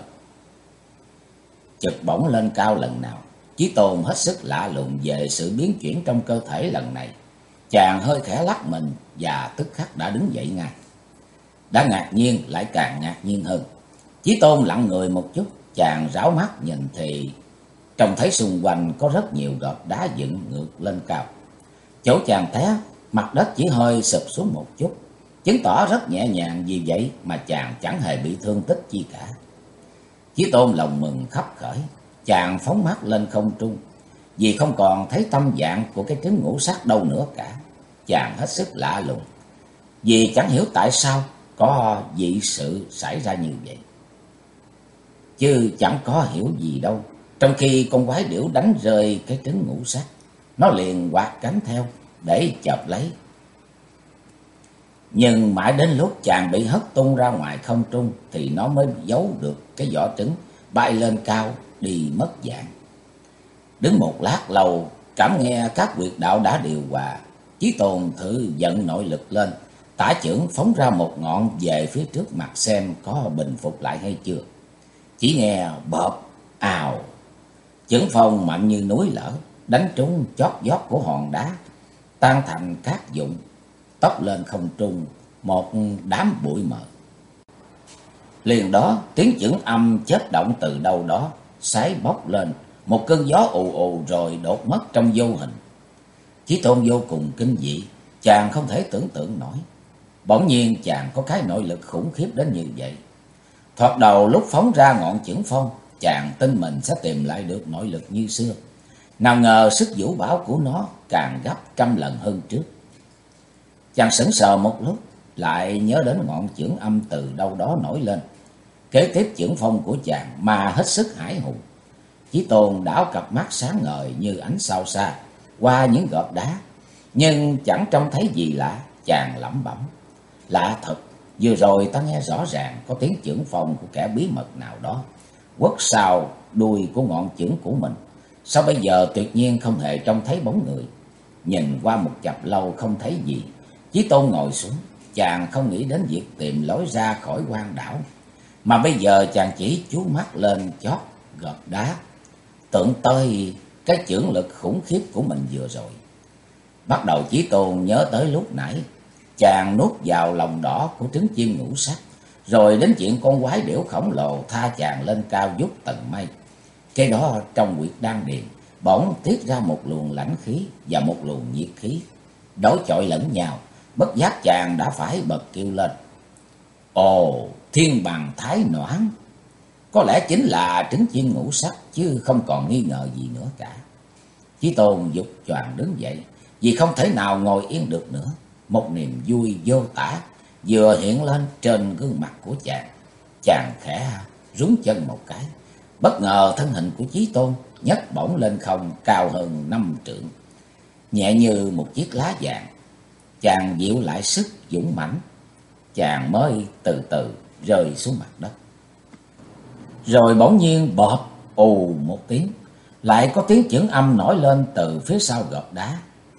chực bổng lên cao lần nào. Chí Tôn hết sức lạ lùng về sự biến chuyển trong cơ thể lần này. Chàng hơi khẽ lắc mình và tức khắc đã đứng dậy ngay. Đã ngạc nhiên lại càng ngạc nhiên hơn. Chí Tôn lặng người một chút, chàng rảo mắt nhìn thì trông thấy xung quanh có rất nhiều gợp đá dựng ngược lên cao. Chỗ chàng té, mặt đất chỉ hơi sụp xuống một chút, chứng tỏ rất nhẹ nhàng, vì vậy mà chàng chẳng hề bị thương tích chi cả. Chí Tôn lòng mừng khắp khởi, chàng phóng mắt lên không trung, vì không còn thấy tâm dạng của cái trứng ngũ sắc đâu nữa cả. Chàng hết sức lạ lùng, vì chẳng hiểu tại sao có dị sự xảy ra như vậy. Chứ chẳng có hiểu gì đâu. Trong khi con quái điểu đánh rơi cái trứng ngũ sắc, nó liền quạt cánh theo để chộp lấy. Nhưng mãi đến lúc chàng bị hất tung ra ngoài không trung thì nó mới giấu được cái vỏ trứng, bay lên cao đi mất dạng. Đứng một lát lâu, cảm nghe các huyệt đạo đã điều hòa, Chí Tôn thử vận nội lực lên, tả chưởng phóng ra một ngọn về phía trước mặt xem có bình phục lại hay chưa. Chỉ nghe bợp ào, chưởng phong mạnh như núi lở, đánh trúng chót vót của hòn đá, tan thành cát vụn, tóc lên không trung một đám bụi mờ. Liền đó tiếng chưởng âm chớp động từ đâu đó sái bốc lên, một cơn gió ù ù rồi đột mất trong vô hình. Chí Tôn vô cùng kinh dị, chàng không thể tưởng tượng nổi. Bỗng nhiên chàng có cái nội lực khủng khiếp đến như vậy. Thoạt đầu lúc phóng ra ngọn chưởng phong, chàng tin mình sẽ tìm lại được nội lực như xưa. Nào ngờ sức vũ bão của nó càng gấp trăm lần hơn trước. Chàng sững sờ một lúc, lại nhớ đến ngọn chưởng âm từ đâu đó nổi lên. Kế tiếp chưởng phong của chàng mà hết sức hải hùng. Chí Tôn đảo cặp mắt sáng ngời như ánh sao xa qua những gợp đá, nhưng chẳng trông thấy gì lạ. Chàng lẩm bẩm: lạ thật, vừa rồi ta nghe rõ ràng có tiếng chưởng phong của kẻ bí mật nào đó quất sau đuôi của ngọn chưởng của mình. Sao bây giờ tuyệt nhiên không hề trông thấy bóng người? Nhìn qua một chập lâu không thấy gì, Chí Tôn ngồi xuống. Chàng không nghĩ đến việc tìm lối ra khỏi quan đảo, mà bây giờ chàng chỉ chú mắt lên chót gợp đá, tưởng tới cái chưởng lực khủng khiếp của mình vừa rồi. Bắt đầu Chí Tôn nhớ tới lúc nãy chàng nuốt vào lòng đỏ của trứng chim ngũ sắc, rồi đến chuyện con quái điểu khổng lồ tha chàng lên cao vút tầng mây. Cái đó trong huyệt đan điền bỗng tiết ra một luồng lãnh khí và một luồng nhiệt khí đối chọi lẫn nhau. Bất giác chàng đã phải bật kêu lên: ồ, thiên bằng thái noãn! Có lẽ chính là trứng chim ngũ sắc, chứ không còn nghi ngờ gì nữa cả. Chí Tôn giục choàng đứng dậy, vì không thể nào ngồi yên được nữa. Một niềm vui vô tả vừa hiện lên trên gương mặt của chàng. Chàng khẽ rúng chân một cái, bất ngờ thân hình của Chí Tôn nhấc bổng lên không cao hơn 5 trượng, nhẹ như một chiếc lá vàng. Chàng dịu lại sức dũng mãnh, chàng mới từ từ rơi xuống mặt đất. Rồi bỗng nhiên bọp ù một tiếng, lại có tiếng chưởng âm nổi lên từ phía sau gợp đá.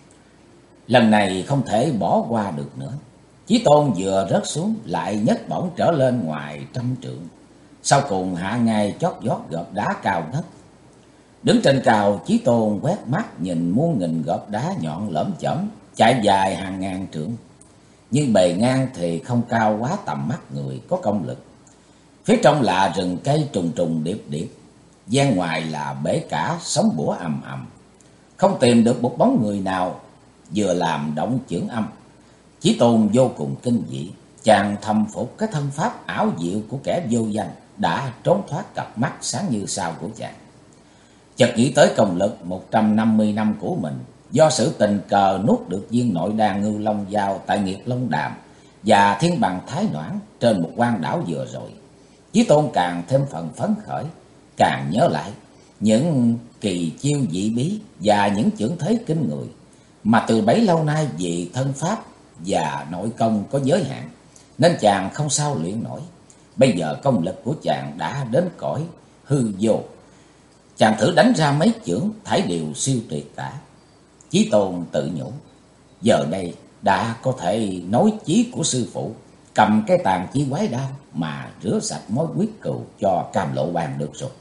Lần này không thể bỏ qua được nữa. Chí Tôn vừa rớt xuống lại nhấc bổng trở lên ngoài 100 trượng, sau cùng hạ ngay chót vót gợp đá cao ngất. Đứng trên cao, Chí Tôn quét mắt nhìn muôn nghìn gợp đá nhọn lởm chởm chạy dài hàng ngàn trượng, nhưng bề ngang thì không cao quá tầm mắt người có công lực. Phía trong là rừng cây trùng trùng điệp điệp, gian ngoài là bể cả sóng bủa ầm ầm, không tìm được một bóng người nào. Vừa làm động chưởng âm, Chí Tôn vô cùng kinh dị. Chàng thầm phục cái thân pháp ảo diệu của kẻ vô danh đã trốn thoát cặp mắt sáng như sao của chàng. Chợt nghĩ tới công lực 150 năm của mình, do sự tình cờ nuốt được viên nội đan Ngưu Long Giao tại Nghiệt Long Đàm và Thiên Bằng Thái Noãn trên một quan đảo vừa rồi. Chí Tôn càng thêm phần phấn khởi, càng nhớ lại những kỳ chiêu dị bí và những chưởng thế kinh người mà từ bấy lâu nay vì thân pháp và nội công có giới hạn nên chàng không sao luyện nổi. Bây giờ công lực của chàng đã đến cõi hư vô, chàng thử đánh ra mấy chưởng thảy đều siêu tuyệt cả. Chí Tôn tự nhủ, giờ đây đã có thể nối chí của sư phụ, cầm cái tàn chi quái đao mà rửa sạch mối quyết cừu cho Cam Lộ Bang được rồi.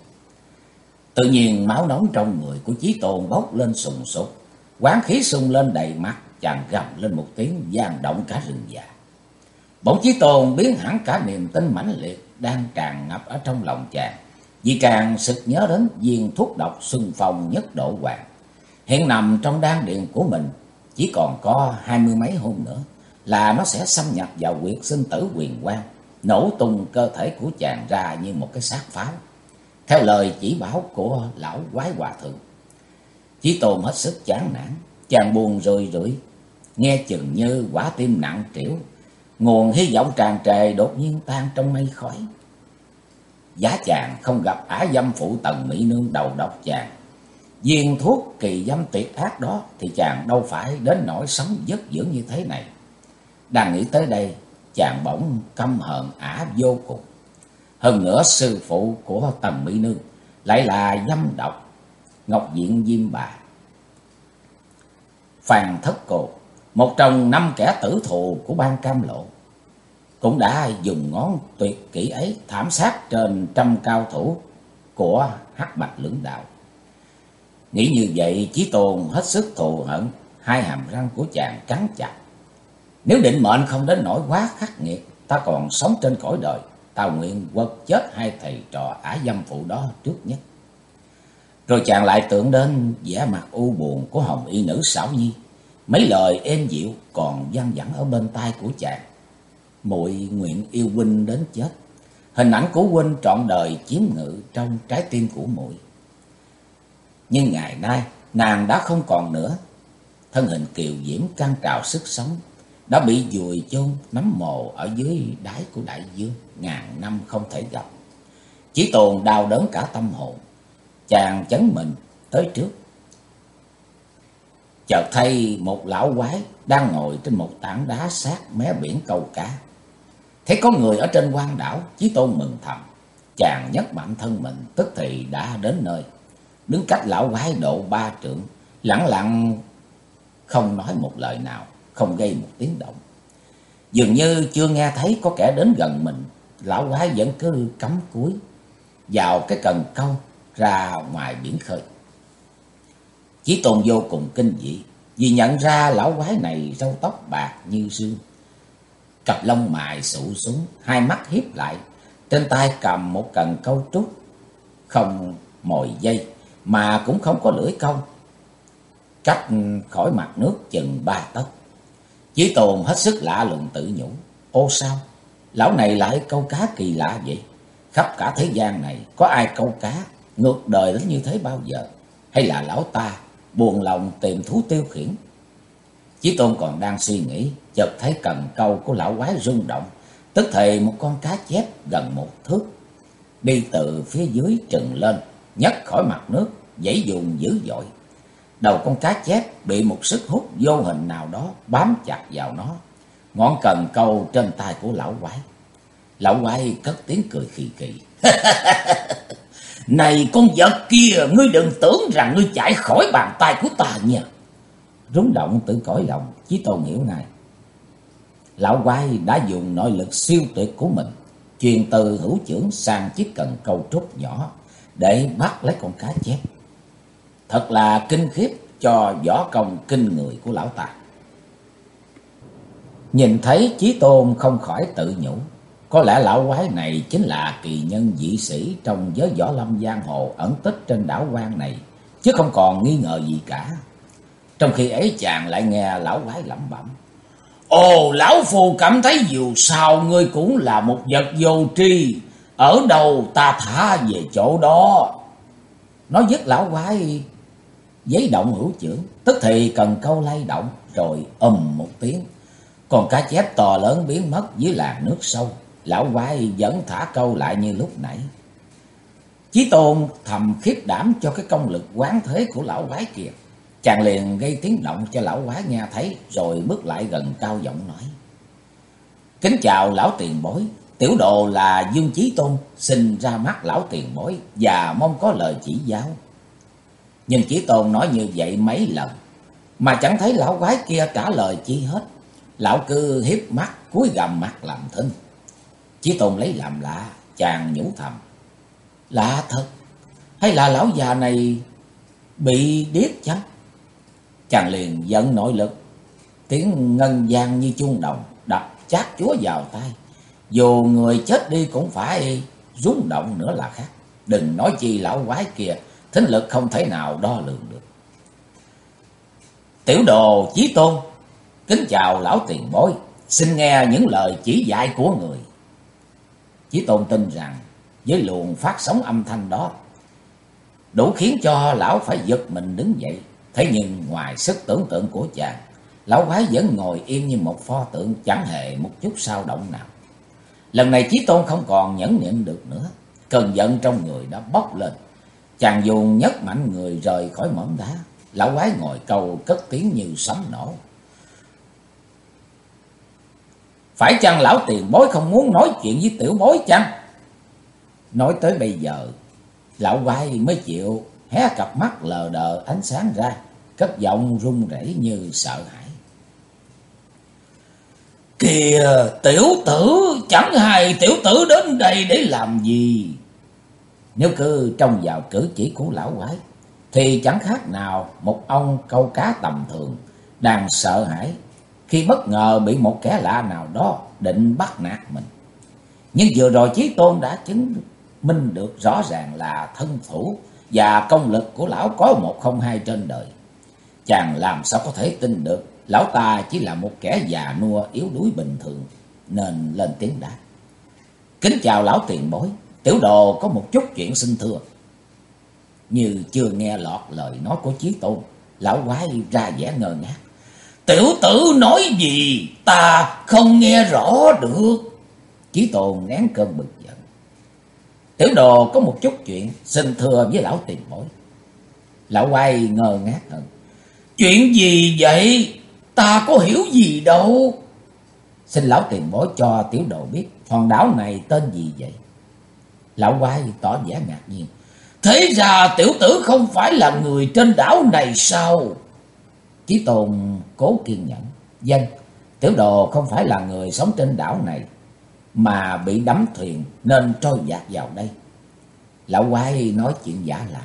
Tự nhiên máu nóng trong người của Chí Tôn bốc lên sùng sục, quán khí sung lên đầy mặt, chàng gầm lên một tiếng vang động cả rừng già. Bỗng Chí Tôn biến hẳn cả niềm tin mãnh liệt đang tràn ngập ở trong lòng chàng, vì chàng sực nhớ đến viên thuốc độc Xuân Phong Nhất Độ Hoàng hiện nằm trong đan điền của mình. Chỉ còn có 20 mấy hôm nữa là nó sẽ xâm nhập vào huyệt sinh tử huyền quang, nổ tung cơ thể của chàng ra như một cái xác pháo, theo lời chỉ bảo của lão quái hòa thượng. Chí Tôn hết sức chán nản, chàng buồn rười rượi, nghe chừng như quả tim nặng trĩu, nguồn hy vọng tràn trề đột nhiên tan trong mây khói. Giá chàng không gặp ả dâm phụ Tần Mỹ Nương đầu độc chàng viên thuốc kỳ dâm tuyệt ác đó, thì chàng đâu phải đến nỗi sống vất vưởng như thế này. Đang nghĩ tới đây, chàng bỗng căm hờn ả vô cùng. Hơn nữa sư phụ của Tần Mỹ Nương lại là dâm độc Ngọc Diện Diêm Bà. Phan Thất Cô, một trong 5 kẻ tử thù của bang Cam Lộ, cũng đã dùng ngón tuyệt kỹ ấy thảm sát trên 100 cao thủ của Hắc Bạch Lưỡng Đạo. Nghĩ như vậy, Chí Tôn hết sức thù hận, hai hàm răng của chàng cắn chặt. Nếu định mệnh không đến nỗi quá khắc nghiệt, ta còn sống trên cõi đời, ta nguyện quật chết hai thầy trò ả dâm phụ đó trước nhất. Rồi chàng lại tưởng đến vẻ mặt u buồn của hồng y nữ Xảo Nhi, mấy lời êm dịu còn văng vẳng ở bên tai của chàng: muội nguyện yêu huynh đến chết, hình ảnh của huynh trọn đời chiếm ngự trong trái tim của muội. Nhưng ngày nay nàng đã không còn nữa, thân hình kiều diễm căng trào sức sống đã bị vùi chôn nắm mồ ở dưới đáy của đại dương, ngàn năm không thể gặp. Chí Tôn đau đớn cả tâm hồn, chàng chấn mình tới trước, chợt thấy một lão quái đang ngồi trên một tảng đá sát mé biển câu cá. Thấy có người ở trên quan đảo, Chí Tôn mừng thầm, chàng nhấc mạnh thân mình, tức thì đã đến nơi, đứng cách lão quái độ 3 trượng, lặng lặng không nói một lời nào, không gây một tiếng động. Dường như chưa nghe thấy có kẻ đến gần mình, lão quái vẫn cứ cắm cúi vào cái cần câu ra ngoài biển khơi. Chí Tôn vô cùng kinh dị, vì nhận ra lão quái này râu tóc bạc như sương, cặp lông mày sụ xuống, hai mắt híp lại, trên tay cầm một cần câu trúc, không mồi dây mà cũng không có lưỡi câu, cách khỏi mặt nước chừng 3 tấc. Chí Tôn hết sức lạ lùng tự nhủ, ô sao lão này lại câu cá kỳ lạ vậy? Khắp cả thế gian này có ai câu cá ngược đời đến như thế bao giờ? Hay là lão ta buồn lòng tìm thú tiêu khiển? Chí Tôn còn đang suy nghĩ, chợt thấy cần câu của lão quái rung động, tức thì một con cá chép gần 1 thước đi từ phía dưới trừng lên, nhấc khỏi mặt nước, giãy dùng dữ dội. Đầu con cá chép bị một sức hút vô hình nào đó bám chặt vào nó. Ngọn cần câu trên tay của lão quái. Lão quái cất tiếng cười khì khì. Này con vật kia, ngươi đừng tưởng rằng ngươi chạy khỏi bàn tay của ta nha. Rúng động tự cõi lòng, Chí Tôn hiểu ngay. Lão quái đã dùng nội lực siêu tuyệt của mình, truyền từ hữu chưởng sang chiếc cần câu trúc nhỏ để bắt lấy con cá chép. Thật là kinh khiếp cho võ công kinh người của lão ta. Nhìn thấy Chí Tôn không khỏi tự nhủ, có lẽ lão quái này chính là kỳ nhân dị sĩ trong giới võ lâm giang hồ ẩn tích trên đảo quan này, chứ không còn nghi ngờ gì cả. Trong khi ấy chàng lại nghe lão quái lẩm bẩm. Ồ, lão phù cảm thấy dù sao ngươi cũng là một vật vô tri, ở đâu ta thả về chỗ đó. Nói dứt lão quái giấy động hữu chưởng, tức thì cần câu lay động, rồi một tiếng, còn cá chép to lớn biến mất dưới làn nước sâu. Lão quái vẫn thả câu lại như lúc nãy. Chí Tôn thầm khiếp đảm cho cái công lực quán thế của lão quái kia. Chàng liền gây tiếng động cho lão quái nghe thấy, rồi bước lại gần cao giọng nói. Kính chào lão tiền bối, tiểu đồ là Dương Chí Tôn, xin ra mắt lão tiền bối và mong có lời chỉ giáo. Nhưng Chí Tôn nói như vậy mấy lần, mà chẳng thấy lão quái kia trả lời chi hết. Lão cứ hiếp mắt cúi gằm mặt làm thinh. Chí Tôn lấy làm lạ, chàng nhủ thầm. Lạ thật, hay là lão già này bị điếc chăng? Chàng liền dẫn nội lực, tiếng ngân vang như chuông đồng đập chát chúa vào tai. Dù người chết đi cũng phải rung động nữa là khác. Đừng nói chi lão quái kia, thính lực không thể nào đo lường được. Tiểu đồ Chí Tôn, kính chào lão tiền bối, xin nghe những lời chỉ dạy của người. Chí Tôn tin rằng với luồng phát sóng âm thanh đó đủ khiến cho lão phải giật mình đứng dậy. Thế nhưng ngoài sức tưởng tượng của chàng, lão quái vẫn ngồi yên như một pho tượng, chẳng hề một chút sao động nào. Lần này Chí Tôn không còn nhẫn nhịn được nữa, cơn giận trong người đã bốc lên. Chàng dùng nhấc mạnh người rời khỏi mỏm đá. Lão quái ngồi câu cất tiếng như sấm nổ. Phải chăng lão tiền bối không muốn nói chuyện với tiểu bối chăng? Nói tới bây giờ, lão quái mới chịu hé cặp mắt lờ đờ ánh sáng ra, cất giọng run rẩy như sợ hãi. Kìa tiểu tử, chẳng hay tiểu tử đến đây để làm gì? Nếu cứ trông vào cử chỉ của lão quái, thì chẳng khác nào một ông câu cá tầm thường đang sợ hãi khi bất ngờ bị một kẻ lạ nào đó định bắt nạt mình. Nhưng vừa rồi Chí Tôn đã chứng minh được rõ ràng là thân thủ và công lực của lão có một không hai trên đời. Chàng làm sao có thể tin được lão ta chỉ là một kẻ già nua yếu đuối bình thường, nên lên tiếng đáp. Kính chào lão tiền bối, tiểu đồ có một chút chuyện xin thưa. Như chưa nghe lọt lời nói của Chí Tôn, lão quái ra vẻ ngơ ngác. Tiểu tử nói gì ta không nghe rõ được. Chí Tôn nén cơn bực giận. Tiểu đồ có một chút chuyện xin thưa với lão tiền bối. Lão quái ngơ ngác hơn. Chuyện gì vậy? Ta có hiểu gì đâu. Xin lão tiền bối cho tiểu đồ biết hòn đảo này tên gì vậy? Lão quái tỏ vẻ ngạc nhiên. Thế ra tiểu tử không phải là người trên đảo này sao? Chí Tôn cố kiên nhẫn. Vâng, tiểu đồ không phải là người sống trên đảo này, mà bị đắm thuyền nên trôi dạt vào đây. Lão quái nói chuyện giả lả.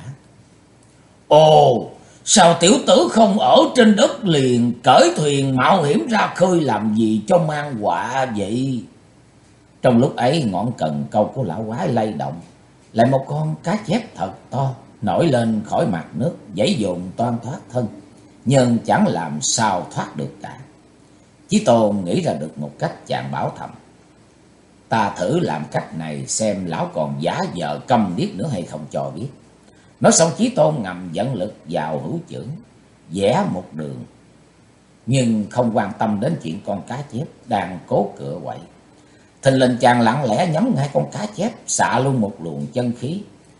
Ồ, sao tiểu tử không ở trên đất liền cởi thuyền mạo hiểm ra khơi làm gì cho mang họa vậy? Trong lúc ấy ngọn cần câu của lão quái lay động, lại một con cá chép thật to nổi lên khỏi mặt nước, giãy dồn toan thoát thân, nhưng chẳng làm sao thoát được cả. Chí Tôn nghĩ ra được một cách, chàng bảo thầm. Ta thử làm cách này xem lão còn giả vờ câm điếc nữa hay không cho biết. Nói xong Chí Tôn ngầm dẫn lực vào hữu chưởng, vẽ một đường, nhưng không quan tâm đến chuyện con cá chép đang cố cựa quậy. Thình lình chàng lặng lẽ nhắm ngay con cá chép, xạ luôn một luồng chân khí.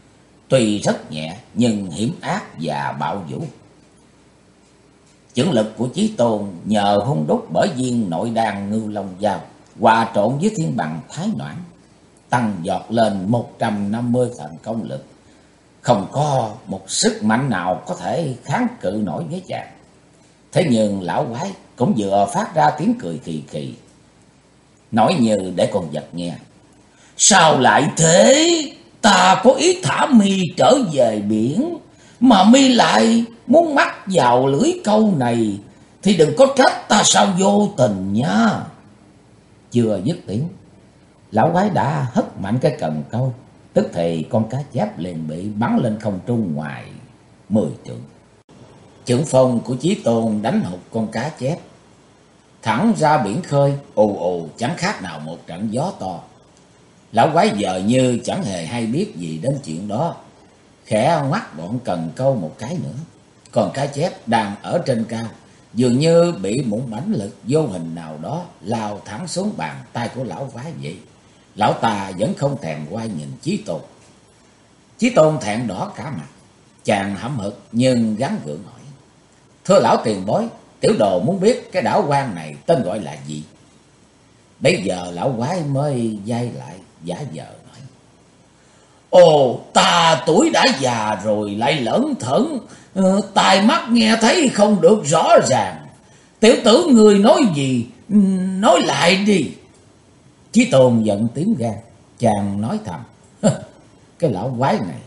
tuy rất nhẹ nhưng hiểm ác và bạo vũ. Chưởng lực của Chí Tôn nhờ hung đúc bởi viên nội đan Ngưu Long Giao hòa trộn với thiên bằng Thái Noãn, tăng giọt lên 150 phần công lực. Không có một sức mạnh nào có thể kháng cự nổi với chàng. Thế nhưng lão quái cũng vừa phát ra tiếng cười khì khì, nói như để con vật nghe. Sao lại thế? Ta có ý thả mi trở về biển, mà mi lại muốn mắc vào lưỡi câu này, thì đừng có trách ta sao vô tình nha. Chưa dứt tiếng, lão quái đã hất mạnh cái cần câu, tức thì con cá chép liền bị bắn lên không trung ngoài 10 trượng. Chưởng phong của Chí Tôn đánh hụt con cá chép thẳng ra biển khơi, ù ù chẳng khác nào một trận gió to. Lão quái giờ như chẳng hề hay biết gì đến chuyện đó, khẽ ngoắt đoạn cần câu một cái nữa. Còn cá chép đang ở trên cao, dường như bị một mãnh lực vô hình nào đó lao thẳng xuống bàn tay của lão quái vậy. Lão ta vẫn không thèm quay nhìn Chí Tôn. Chí Tôn thẹn đỏ cả mặt, chàng hậm hực nhưng gắng gượng hỏi. Thưa lão tiền bối, tiểu đồ muốn biết cái đảo quan này tên gọi là gì? Bây giờ lão quái mới dai lại giả vờ nói. Ồ, ta tuổi đã già rồi lại lởn thởn, tai mắt nghe thấy không được rõ ràng. Tiểu tử người nói gì, nói lại đi. Chí Tôn giận tím gan, chàng nói thầm. Cái lão quái này,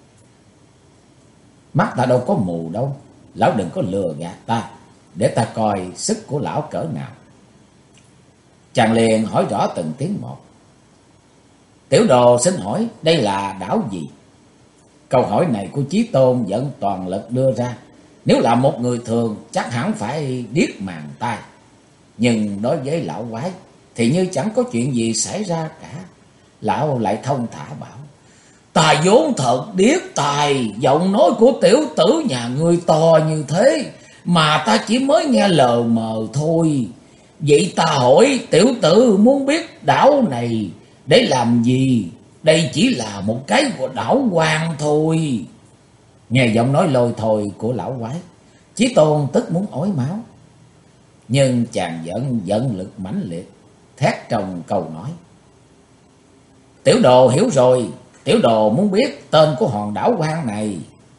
mắt ta đâu có mù đâu, lão đừng có lừa gạt ta, để ta coi sức của lão cỡ nào. Chàng liền hỏi rõ từng tiếng một. Tiểu đồ xin hỏi đây là đảo gì? Câu hỏi này của Chí Tôn vẫn toàn lực đưa ra. Nếu là một người thường chắc hẳn phải điếc màng tai, nhưng đối với lão quái thì như chẳng có chuyện gì xảy ra cả. Lão lại thông thả bảo. Ta vốn thật điếc tài, giọng nói của tiểu tử nhà ngươi to như thế mà ta chỉ mới nghe lờ mờ thôi. Vậy ta hỏi tiểu tử muốn biết đảo này để làm gì? Đây chỉ là một cái đảo hoang thôi. Nghe giọng nói lôi thôi của lão quái, Chí Tôn tức muốn ói máu. Nhưng chàng vẫn giận lực mãnh liệt, thét trong câu nói. Tiểu đồ hiểu rồi, tiểu đồ muốn biết tên của hòn đảo hoang này.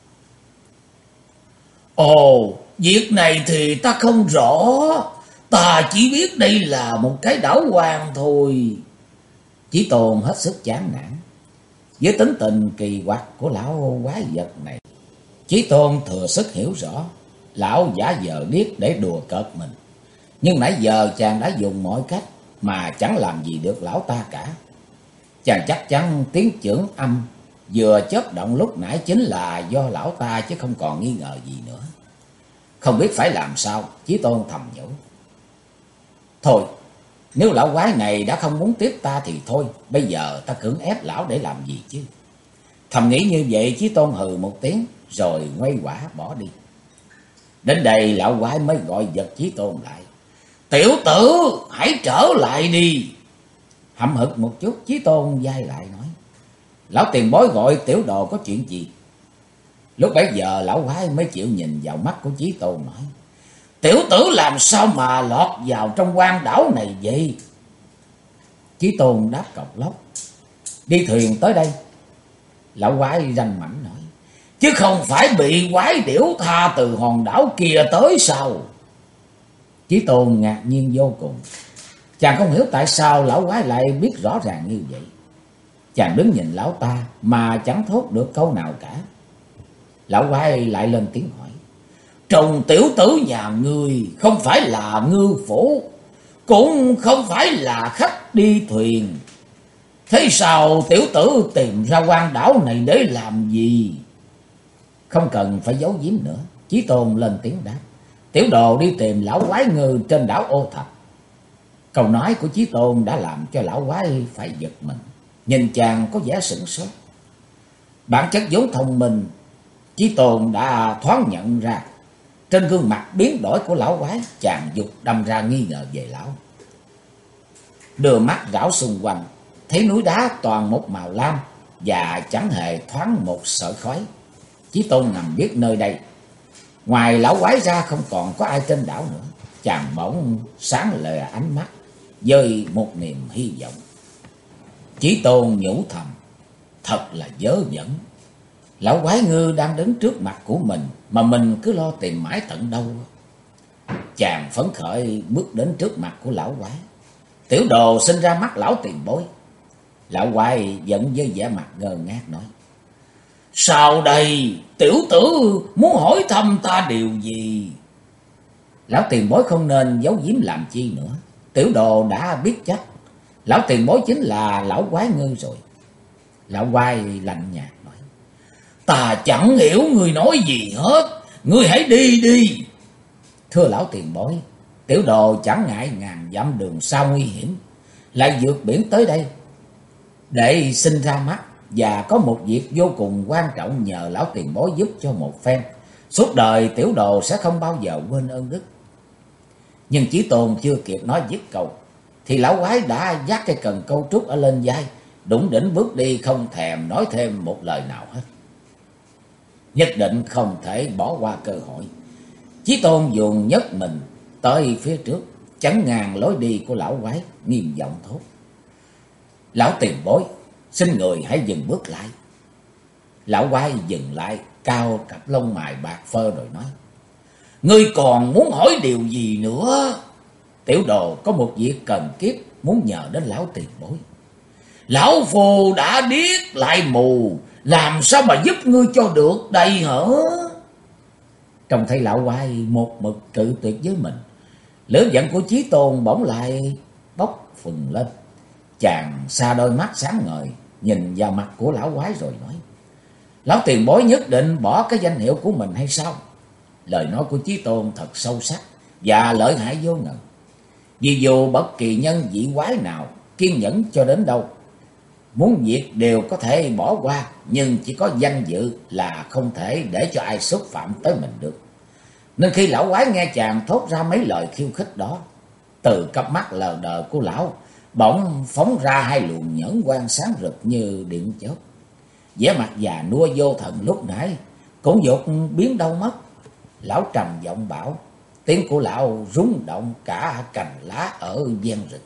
Ồ, việc này thì ta không rõ. Ta chỉ biết đây là một cái đảo hoang thôi. Chí Tôn hết sức chán nản với tính tình kỳ quặc của lão quái vật này. Chí Tôn thừa sức hiểu rõ lão giả vờ điếc để đùa cợt mình. Nhưng nãy giờ chàng đã dùng mọi cách mà chẳng làm gì được lão ta cả. Chàng chắc chắn tiếng chưởng âm vừa chớp động lúc nãy chính là do lão ta, chứ không còn nghi ngờ gì nữa. Không biết phải làm sao, Chí Tôn thầm nhủ. Thôi, nếu lão quái này đã không muốn tiếp ta thì thôi, bây giờ ta cưỡng ép lão để làm gì chứ. Thầm nghĩ như vậy, Chí Tôn hừ một tiếng rồi quay quả bỏ đi. Đến đây lão quái mới gọi giật Chí Tôn lại. Tiểu tử, hãy trở lại đi. Hậm hực một chút, Chí Tôn dai lại nói. Lão tiền bối gọi tiểu đồ có chuyện gì? Lúc bấy giờ lão quái mới chịu nhìn vào mắt của Chí Tôn nói. Tiểu tử làm sao mà lọt vào trong quan đảo này vậy? Chí Tôn đáp cộc lốc. Đi thuyền tới đây. Lão quái ranh mảnh nói. Chứ không phải bị quái điểu tha từ hòn đảo kia tới sao? Chí Tôn ngạc nhiên vô cùng. Chàng không hiểu tại sao lão quái lại biết rõ ràng như vậy. Chàng đứng nhìn lão ta mà chẳng thốt được câu nào cả. Lão quái lại lên tiếng hỏi. Trùng tiểu tử nhà ngươi không phải là ngư phủ, cũng không phải là khách đi thuyền. Thế sao tiểu tử tìm ra quan đảo này để làm gì? Không cần phải giấu giếm nữa, Chí Tôn lên tiếng đáp. Tiểu đồ đi tìm lão quái ngư trên đảo Ô Thập. Câu nói của Chí Tôn đã làm cho lão quái phải giật mình. Nhìn chàng có vẻ sửng sốt. Bản chất vốn thông minh, Chí Tôn đã thoáng nhận ra. Trên gương mặt biến đổi của lão quái, chàng dục đâm ra nghi ngờ về lão. Đưa mắt rảo xung quanh, thấy núi đá toàn một màu lam và chẳng hề thoáng một sợi khói. Chí Tôn nằm biết nơi đây, ngoài lão quái ra không còn có ai trên đảo nữa. Chàng bỗng sáng lè ánh mắt với một niềm hy vọng. Chí Tôn nhủ thầm, thật là vớ vẩn. Lão quái ngư đang đứng trước mặt của mình mà mình cứ lo tìm mãi tận đâu. Chàng phấn khởi bước đến trước mặt của lão quái. Tiểu đồ sinh ra mắt lão tiền bối. Lão quái giận với vẻ mặt ngơ ngác nói, sao đây, tiểu tử muốn hỏi thăm ta điều gì? Lão tiền bối không nên giấu giếm làm chi nữa. Tiểu đồ đã biết chắc lão tiền bối chính là lão quái ngư rồi. Lão quái lạnh nhạt nói, ta chẳng hiểu người nói gì hết, ngươi hãy đi đi. Thưa lão tiền bối, tiểu đồ chẳng ngại ngàn dặm đường xa nguy hiểm, lại vượt biển tới đây để xin ra mắt, và có một việc vô cùng quan trọng nhờ lão tiền bối giúp cho một phen. Suốt đời tiểu đồ sẽ không bao giờ quên ơn đức. Nhưng Chí Tôn chưa kịp nói dứt câu thì lão quái đã vác cây cần câu trúc ở lên vai, đủng đỉnh bước đi, không thèm nói thêm một lời nào hết. Nhất định không thể bỏ qua cơ hội. Chí Tôn dùng nhất mình tới phía trước, chắn ngang lối đi của lão quái, nghiêm giọng thốt, lão tiền bối, xin người hãy dừng bước lại. Lão quái dừng lại, cao cặp lông mày bạc phơ rồi nói, ngươi còn muốn hỏi điều gì nữa? Tiểu đồ có một việc cần kiếp muốn nhờ đến lão tiền bối. Lão phù đã điếc lại mù, làm sao mà giúp ngươi cho được đây hả? Trông thấy lão quái một mực cự tuyệt với mình, lửa giận của Chí Tôn bỗng lại bốc phừng lên. Chàng xa đôi mắt sáng ngời, nhìn vào mặt của lão quái rồi nói, lão tiền bối nhất định bỏ cái danh hiệu của mình hay sao? Lời nói của Chí Tôn thật sâu sắc và lợi hại vô ngần. Vì dù bất kỳ nhân vị quái nào kiên nhẫn cho đến đâu, muốn việc đều có thể bỏ qua, nhưng chỉ có danh dự là không thể để cho ai xúc phạm tới mình được. Nên khi lão quái nghe chàng thốt ra mấy lời khiêu khích đó, từ cặp mắt lờ đờ của lão bỗng phóng ra hai luồng nhẫn quang sáng rực như điện chớp. Vẻ mặt già nua vô thần lúc nãy cũng vụt biến đâu mất. Lão trầm giọng bảo, tiếng của lão rung động cả cành lá ở ven rừng,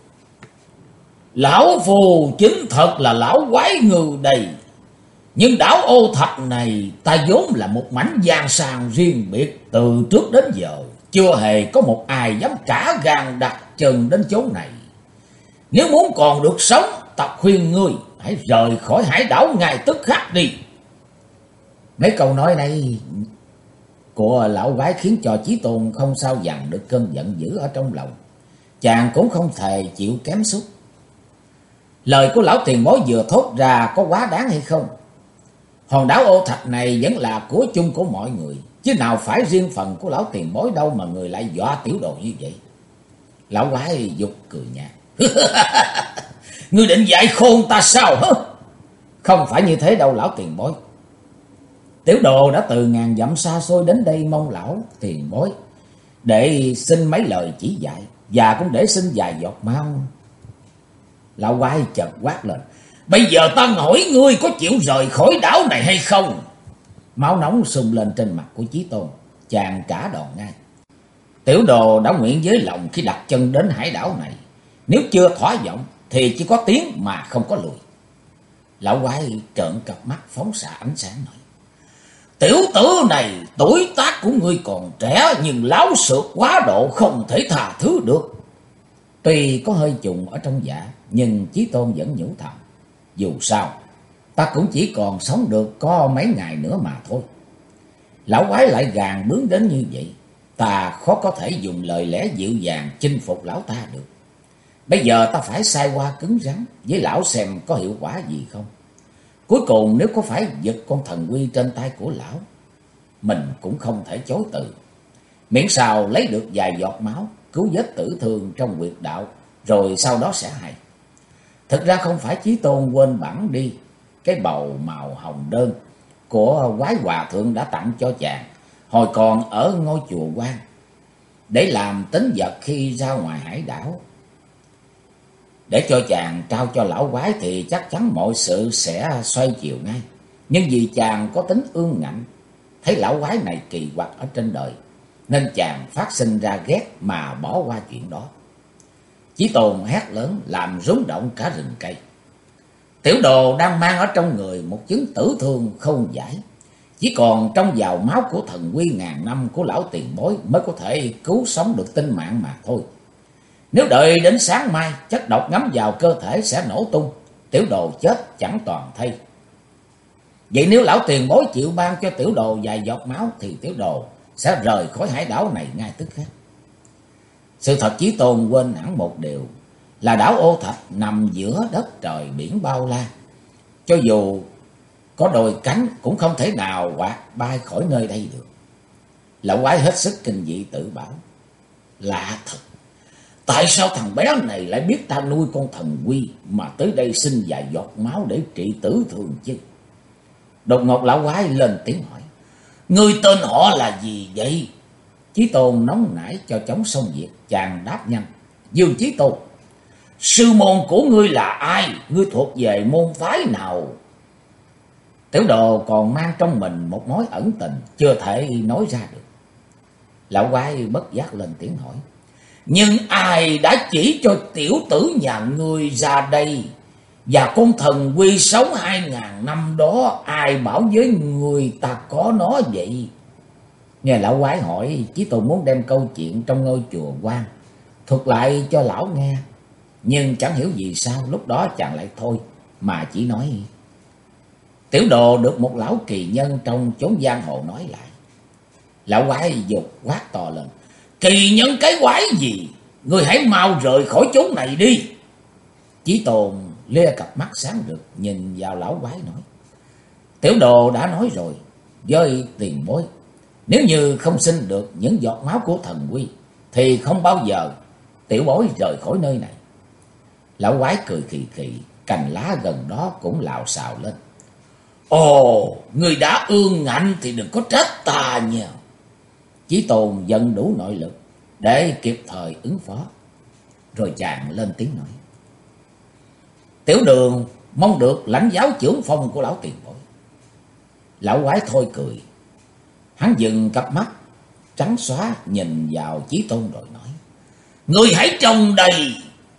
lão phù chính thật là lão quái ngư đây. Nhưng đảo Ô Thạch này ta vốn là một mảnh giang sàng riêng biệt, từ trước đến giờ chưa hề có một ai dám cả gan đặt chân đến chỗ này. Nếu muốn còn được sống, ta khuyên ngươi hãy rời khỏi hải đảo ngay tức khắc đi. Mấy câu nói này của lão quái khiến cho Chí Tôn không sao dằn được cơn giận dữ ở trong lòng. Chàng cũng không thể chịu kém sút. Lời của lão tiền bối vừa thốt ra có quá đáng hay không? Hòn đảo Ô Thạch này vẫn là của chung của mọi người, chứ nào phải riêng phần của lão tiền bối đâu mà người lại dọa tiểu đồ như vậy. Lão quái giục cười nhạt. Ngươi định dạy khôn ta sao hả? Không phải như thế đâu lão tiền bối. Tiểu đồ đã từ ngàn dặm xa xôi đến đây mong lão tiền bối để xin mấy lời chỉ dạy, và cũng để xin vài giọt máu. Lão quái chợt quát lên, bây giờ ta hỏi ngươi có chịu rời khỏi đảo này hay không? Máu nóng sung lên trên mặt của Chí Tôn. Chàng trả đòn ngay. Tiểu đồ đã nguyện với lòng khi đặt chân đến hải đảo này, nếu chưa thỏa vọng thì chỉ có tiến mà không có lùi. Lão quái trợn cặp mắt phóng xạ ánh sáng nói, tiểu tử này tuổi tác của ngươi còn trẻ, nhưng láo xược quá độ không thể tha thứ được. Tuy có hơi trùng ở trong dạ, nhưng Chí Tôn vẫn nhủ thầm, dù sao ta cũng chỉ còn sống được có mấy ngày nữa mà thôi. Lão quái lại gàn bướng đến như vậy, ta khó có thể dùng lời lẽ dịu dàng chinh phục lão ta được. Bây giờ ta phải sai qua cứng rắn với lão xem có hiệu quả gì không. Cuối cùng nếu có phải giật con thần quy trên tay của lão, mình cũng không thể chối từ. Miễn sao lấy được vài giọt máu, cứu vết tử thương trong huyệt đạo, rồi sau đó sẽ hay. Thực ra không phải Chí Tôn quên bẵng đi cái bầu màu hồng đơn của quái hòa thượng đã tặng cho chàng hồi còn ở ngôi chùa Quan, để làm tín vật khi ra ngoài hải đảo. Để cho chàng trao cho lão quái thì chắc chắn mọi sự sẽ xoay chiều ngay. Nhưng vì chàng có tính ương ngạnh, thấy lão quái này kỳ quặc ở trên đời, nên chàng phát sinh ra ghét mà bỏ qua chuyện đó. Chí Tôn hét lớn làm rúng động cả rừng cây. Tiểu đồ đang mang ở trong người một chứng tử thương không giải. Chỉ còn trong vào máu của thần quy ngàn năm của lão tiền bối mới có thể cứu sống được tính mạng mà thôi. Nếu đợi đến sáng mai, chất độc ngấm vào cơ thể sẽ nổ tung, tiểu đồ chết chẳng toàn thây. Vậy nếu lão tiền bối chịu ban cho tiểu đồ vài giọt máu thì tiểu đồ sẽ rời khỏi hải đảo này ngay tức khắc. Sự thật Chí Tôn quên hẳn một điều là đảo Ô Thạch nằm giữa đất trời biển bao la. Cho dù có đôi cánh cũng không thể nào quạt bay khỏi nơi đây được. Lão quái hết sức kinh dị tự bảo. Lạ thật, tại sao thằng bé này lại biết ta nuôi con thần quy mà tới đây xin vài giọt máu để trị tử thương chứ? Đột ngột lão quái lên tiếng hỏi. Ngươi tên họ là gì vậy? Chí Tôn nóng nảy cho chóng xong việc, chàng đáp nhanh. Dương Chí Tôn. Sư môn của ngươi là ai? Ngươi thuộc về môn phái nào? Tiểu đồ còn mang trong mình một mối ẩn tình chưa thể nói ra được. Lão quái bất giác lên tiếng hỏi. Nhưng ai đã chỉ cho tiểu tử nhà ngươi ra đây? Và con thần quy sống 2000 năm đó, ai bảo với người ta có nó vậy? Nghe lão quái hỏi, Chí Tôn muốn đem câu chuyện trong ngôi chùa quan thuật lại cho lão nghe. Nhưng chẳng hiểu vì sao lúc đó chàng lại thôi, mà chỉ nói. Tiểu đồ được một lão kỳ nhân trong chốn giang hồ nói lại. Lão quái dục quát to lên. Kỳ nhân cái quái gì? Ngươi hãy mau rời khỏi chốn này đi. Chí Tôn lia cặp mắt sáng rực nhìn vào lão quái nói. Tiểu đồ đã nói rồi với tiền bối, nếu như không xin được những giọt máu của thần quy thì không bao giờ tiểu bối rời khỏi nơi này. Lão quái cười khì khì, cành lá gần đó cũng lạo xạo lên. Ồ, người đã ương ngạnh thì đừng có trách ta nha. Chí Tôn dần đủ nội lực để kịp thời ứng phó. Rồi chàng lên tiếng nói. Tiểu đường mong được lãnh giáo chưởng phong của lão tiền bối. Lão quái thôi cười. Hắn dừng cặp mắt trắng xóa nhìn vào Chí Tôn rồi nói. Ngươi hãy trông đây.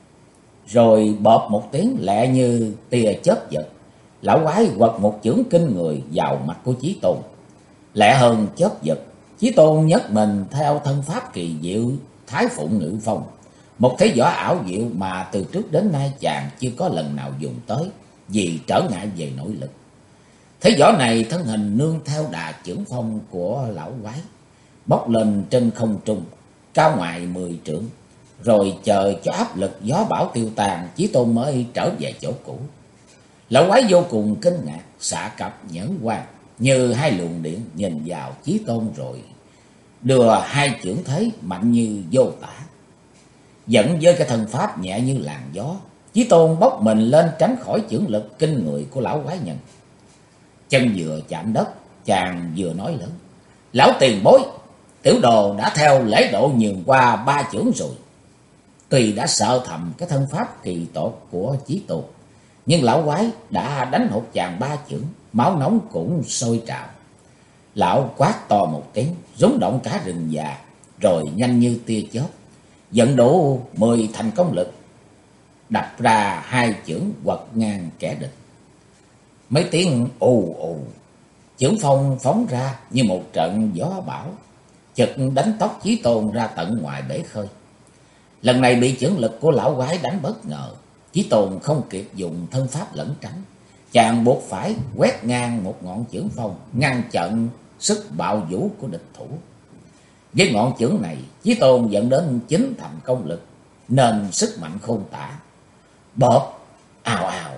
Rồi bọp một tiếng lẹ như tia chớp giật. Lão quái quật một chưởng kinh người vào mặt của Chí Tôn. Lẹ hơn chớp giật, Chí Tôn nhấc mình theo thân pháp kỳ diệu Thái Phụng Ngự Phong. Một thế võ ảo diệu mà từ trước đến nay chàng chưa có lần nào dùng tới vì trở ngại về nội lực. Thế võ này thân hình nương theo đà chưởng phong của lão quái, bốc lên trên không trung, cao ngoài 10 trượng. Rồi chờ cho áp lực gió bão tiêu tàn, Chí Tôn mới trở về chỗ cũ. Lão quái vô cùng kinh ngạc, xạ cặp nhẫn quang như hai luồng điện nhìn vào Chí Tôn rồi đưa hai chưởng thế mạnh như vô tả. Dẫn với cái thân pháp nhẹ như làn gió, Chí Tôn bốc mình lên tránh khỏi chưởng lực kinh người của lão quái nhân. Chân vừa chạm đất, chàng vừa nói lớn. Lão tiền bối, tiểu đồ đã theo lễ độ nhường qua 3 chưởng rồi. Tuy đã sợ thầm cái thân pháp kỳ tột của Chí Tôn, nhưng lão quái đã đánh hụt chàng 3 chưởng, máu nóng cũng sôi trào. Lão quát to một tiếng, rúng động cả rừng già, rồi nhanh như tia chớp, dẫn đủ 10 thành công lực, đập ra 2 chưởng quật ngang kẻ địch. Mấy tiếng ù ù, chưởng phong phóng ra như một trận gió bão, chực đánh tóc Chí Tôn ra tận ngoài bể khơi. Lần này bị chưởng lực của lão quái đánh bất ngờ, Chí Tôn không kịp dùng thân pháp lẩn tránh, chàng buộc phải quét ngang một ngọn chưởng phong, ngăn chặn sức bạo vũ của địch thủ. Với ngọn chưởng này, Chí Tôn dẫn đến 9 thành công lực, nên sức mạnh khôn tả. Bợp, ào ào.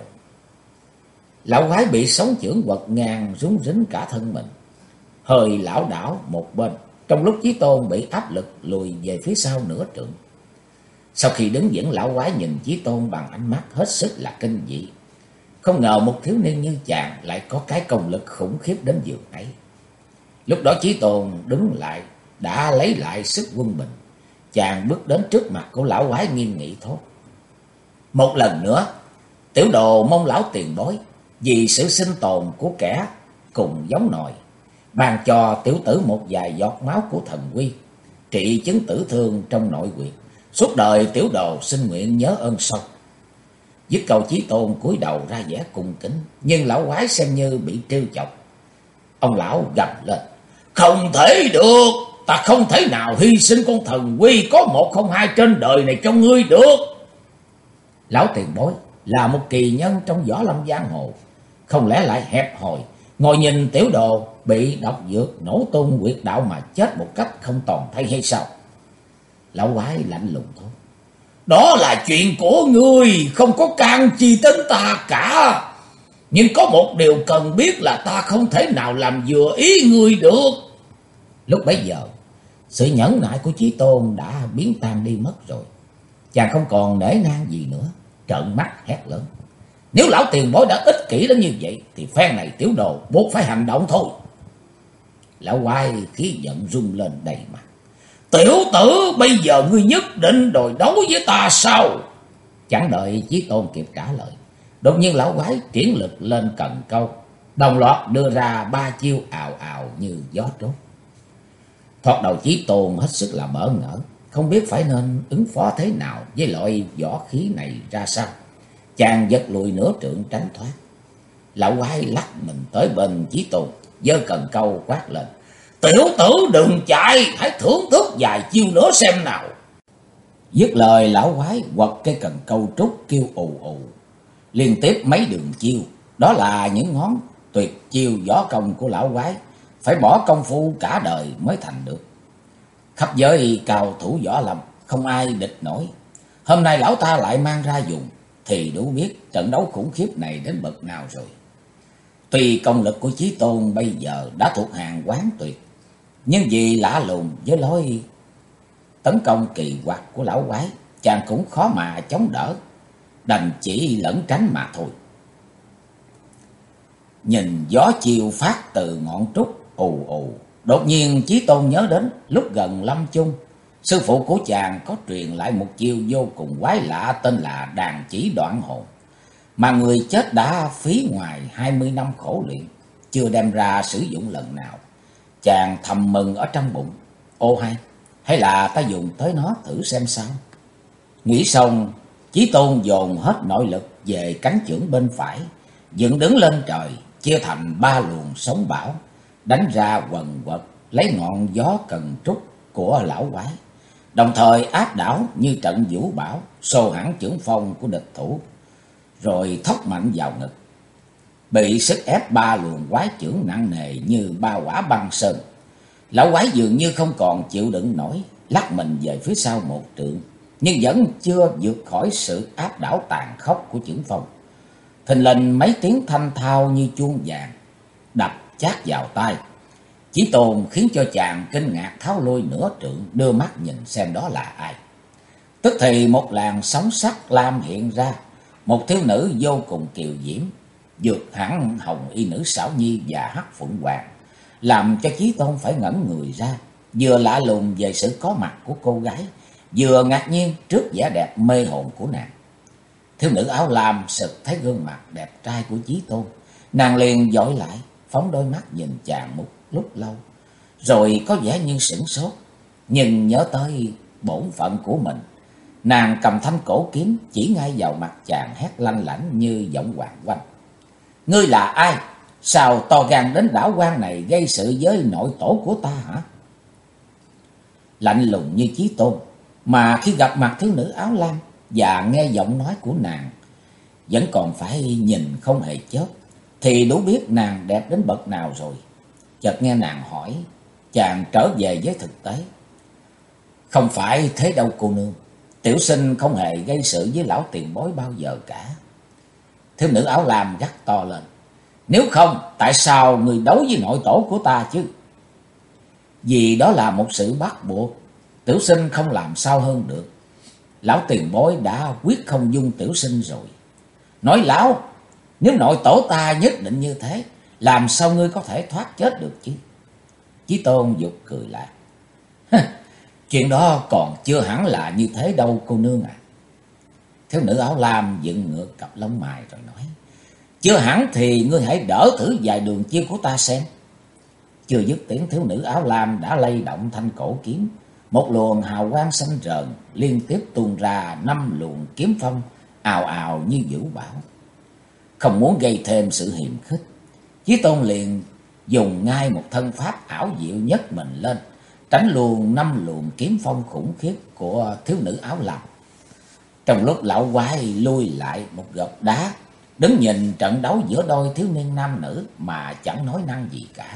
Lão quái bị sóng chưởng quật ngang rúng rính cả thân mình, hơi lảo đảo một bên, trong lúc Chí Tôn bị áp lực lùi về phía sau nửa trượng. Sau khi đứng vững, lão quái nhìn Chí Tôn bằng ánh mắt hết sức là kinh dị. Không ngờ một thiếu niên như chàng lại có cái công lực khủng khiếp đến giường ấy. Lúc đó Chí Tôn đứng lại, đã lấy lại sức quân bình. Chàng bước đến trước mặt của lão quái nghiêm nghị thốt. Một lần nữa, tiểu đồ mong lão tiền bối vì sự sinh tồn của kẻ cùng giống nòi, ban cho tiểu tử một vài giọt máu của thần quy, trị chứng tử thương trong nội quyệt. Suốt đời tiểu đồ xin nguyện nhớ ơn sâu. Dứt câu Chí Tôn cúi đầu ra vẻ cung kính, nhưng lão quái xem như bị trêu chọc. Ông lão gầm lên: không thể được, ta không thể nào hy sinh con thần quy có một không hai trên đời này cho ngươi được. Lão tiền bối là một kỳ nhân trong võ lâm giang hồ, không lẽ lại hẹp hòi ngồi nhìn tiểu đồ bị độc dược nổ tung huyệt đạo mà chết một cách không tòn thay hay sao? Lão quái lạnh lùng thôi: đó là chuyện của ngươi, không có can chi đến ta cả. Nhưng có một điều cần biết là ta không thể nào làm vừa ý ngươi được. Lúc bấy giờ, sự nhẫn nại của Chí Tôn đã biến tan đi mất rồi. Chàng không còn nể nang gì nữa, trợn mắt hét lớn: nếu lão tiền bối đã ích kỷ đến như vậy, thì phen này tiểu đồ buộc phải hành động thôi. Lão quái khí giận rung lên đầy mặt: tiểu tử, bây giờ ngươi nhất định đòi đấu với ta sao? Chẳng đợi Chí Tôn kịp trả lời, đột nhiên lão quái triển lực lên cần câu, đồng loạt đưa ra 3 chiêu ào ào như gió trốt. Thoạt đầu Chí Tôn hết sức là bỡ ngỡ, không biết phải nên ứng phó thế nào với loại võ khí này ra sao. Chàng giật lùi nửa trượng tránh thoát. Lão quái lắc mình tới bên Chí Tôn, giơ cần câu quát lên: tiểu tử đừng chạy, hãy thưởng thức vài chiêu nữa xem nào. Dứt lời, lão quái quật cây cần câu trúc kêu ù ù, liên tiếp mấy đường chiêu. Đó là những ngón tuyệt chiêu võ công của lão quái, phải bỏ công phu cả đời mới thành được. Khắp giới cao thủ võ lâm không ai địch nổi. Hôm nay lão ta lại mang ra dùng, thì đủ biết trận đấu khủng khiếp này đến bậc nào rồi. Tuy công lực của Chí Tôn bây giờ đã thuộc hàng quán tuyệt, nhưng vì lạ lùng với lối tấn công kỳ quặc của lão quái, chàng cũng khó mà chống đỡ, đành chỉ lẩn tránh mà thôi. Nhìn gió chiều phát từ ngọn trúc ù ù, đột nhiên Chí Tôn nhớ đến lúc gần lâm chung, sư phụ của chàng có truyền lại một chiêu vô cùng quái lạ tên là đàn chỉ đoạn hồn, mà người chết đã phí ngoài 20 năm khổ luyện, chưa đem ra sử dụng lần nào. Chàng thầm mừng ở trong bụng: ô hay là ta dùng tới nó thử xem sao. Nghĩ xong, Chí Tôn dồn hết nội lực về cánh chưởng bên phải, dựng đứng lên trời, chia thành 3 luồng sóng bão, đánh ra quần quật lấy ngọn gió cần trúc của lão quái, đồng thời áp đảo như trận vũ bão, xô hẳn chưởng phong của địch thủ, rồi thốc mạnh vào ngực. Bị sức ép 3 luồng quái chưởng nặng nề như 3 quả băng sơn, lão quái dường như không còn chịu đựng nổi, lắc mình về phía sau 1 trượng, nhưng vẫn chưa vượt khỏi sự áp đảo tàn khốc của chưởng phong. Thình lình mấy tiếng thanh thao như chuông vàng đập chát vào tai. Chí Tôn khiến cho chàng kinh ngạc tháo lui nửa trượng, đưa mắt nhìn xem đó là ai. Tức thì một làn sóng sắc lam hiện ra, một thiếu nữ vô cùng kiều diễm, vượt hẳn hồng y nữ Xảo Nhi và Hắc Phượng Hoàng, làm cho Chí Tôn phải ngẩn người ra, vừa lạ lùng về sự có mặt của cô gái, vừa ngạc nhiên trước vẻ đẹp mê hồn của nàng. Thiếu nữ áo lam sực thấy gương mặt đẹp trai của Chí Tôn, nàng liền dõi lại, phóng đôi mắt nhìn chàng một lúc lâu, rồi có vẻ như sửng sốt, nhưng nhớ tới bổn phận của mình, nàng cầm thanh cổ kiếm chỉ ngay vào mặt chàng, hét lanh lảnh như giọng hoàng oanh: ngươi là ai? Sao to gan đến đảo quan này gây sự với nội tổ của ta hả? Lạnh lùng như Chí Tôn, mà khi gặp mặt thiếu nữ áo lam và nghe giọng nói của nàng vẫn còn phải nhìn không hề chớp, thì đủ biết nàng đẹp đến bậc nào rồi. Chợt nghe nàng hỏi, chàng trở về với thực tế: không phải thế đâu cô nương, tiểu sinh không hề gây sự với lão tiền bối bao giờ cả. Thiếu nữ áo lam gắt to lên: nếu không, tại sao người đấu với nội tổ của ta chứ? Vì đó là một sự bắt buộc, tiểu sinh không làm sao hơn được. Lão tiền bối đã quyết không dung tiểu sinh rồi. Nói lão, nếu nội tổ ta nhất định như thế, làm sao ngươi có thể thoát chết được chứ? Chí Tôn giục cười lại: chuyện đó còn chưa hẳn là như thế đâu cô nương à. Thiếu nữ áo lam dựng ngược cặp lông mày rồi nói: Chưa hẳn thì ngươi hãy đỡ thử vài đường chiêu của ta xem. Chưa dứt tiếng, thiếu nữ áo lam đã lay động thanh cổ kiếm. Một luồng hào quang xanh rờn liên tiếp tuôn ra 5 luồng kiếm phong ào ào như vũ bão. Không muốn gây thêm sự hiềm khích, Chí Tôn liền dùng ngay một thân pháp ảo diệu nhất mình lên, tránh luôn 5 luồng kiếm phong khủng khiếp của thiếu nữ áo lam. Trong lúc lão quái lui lại một gợp đá, đứng nhìn trận đấu giữa đôi thiếu niên nam nữ mà chẳng nói năng gì cả.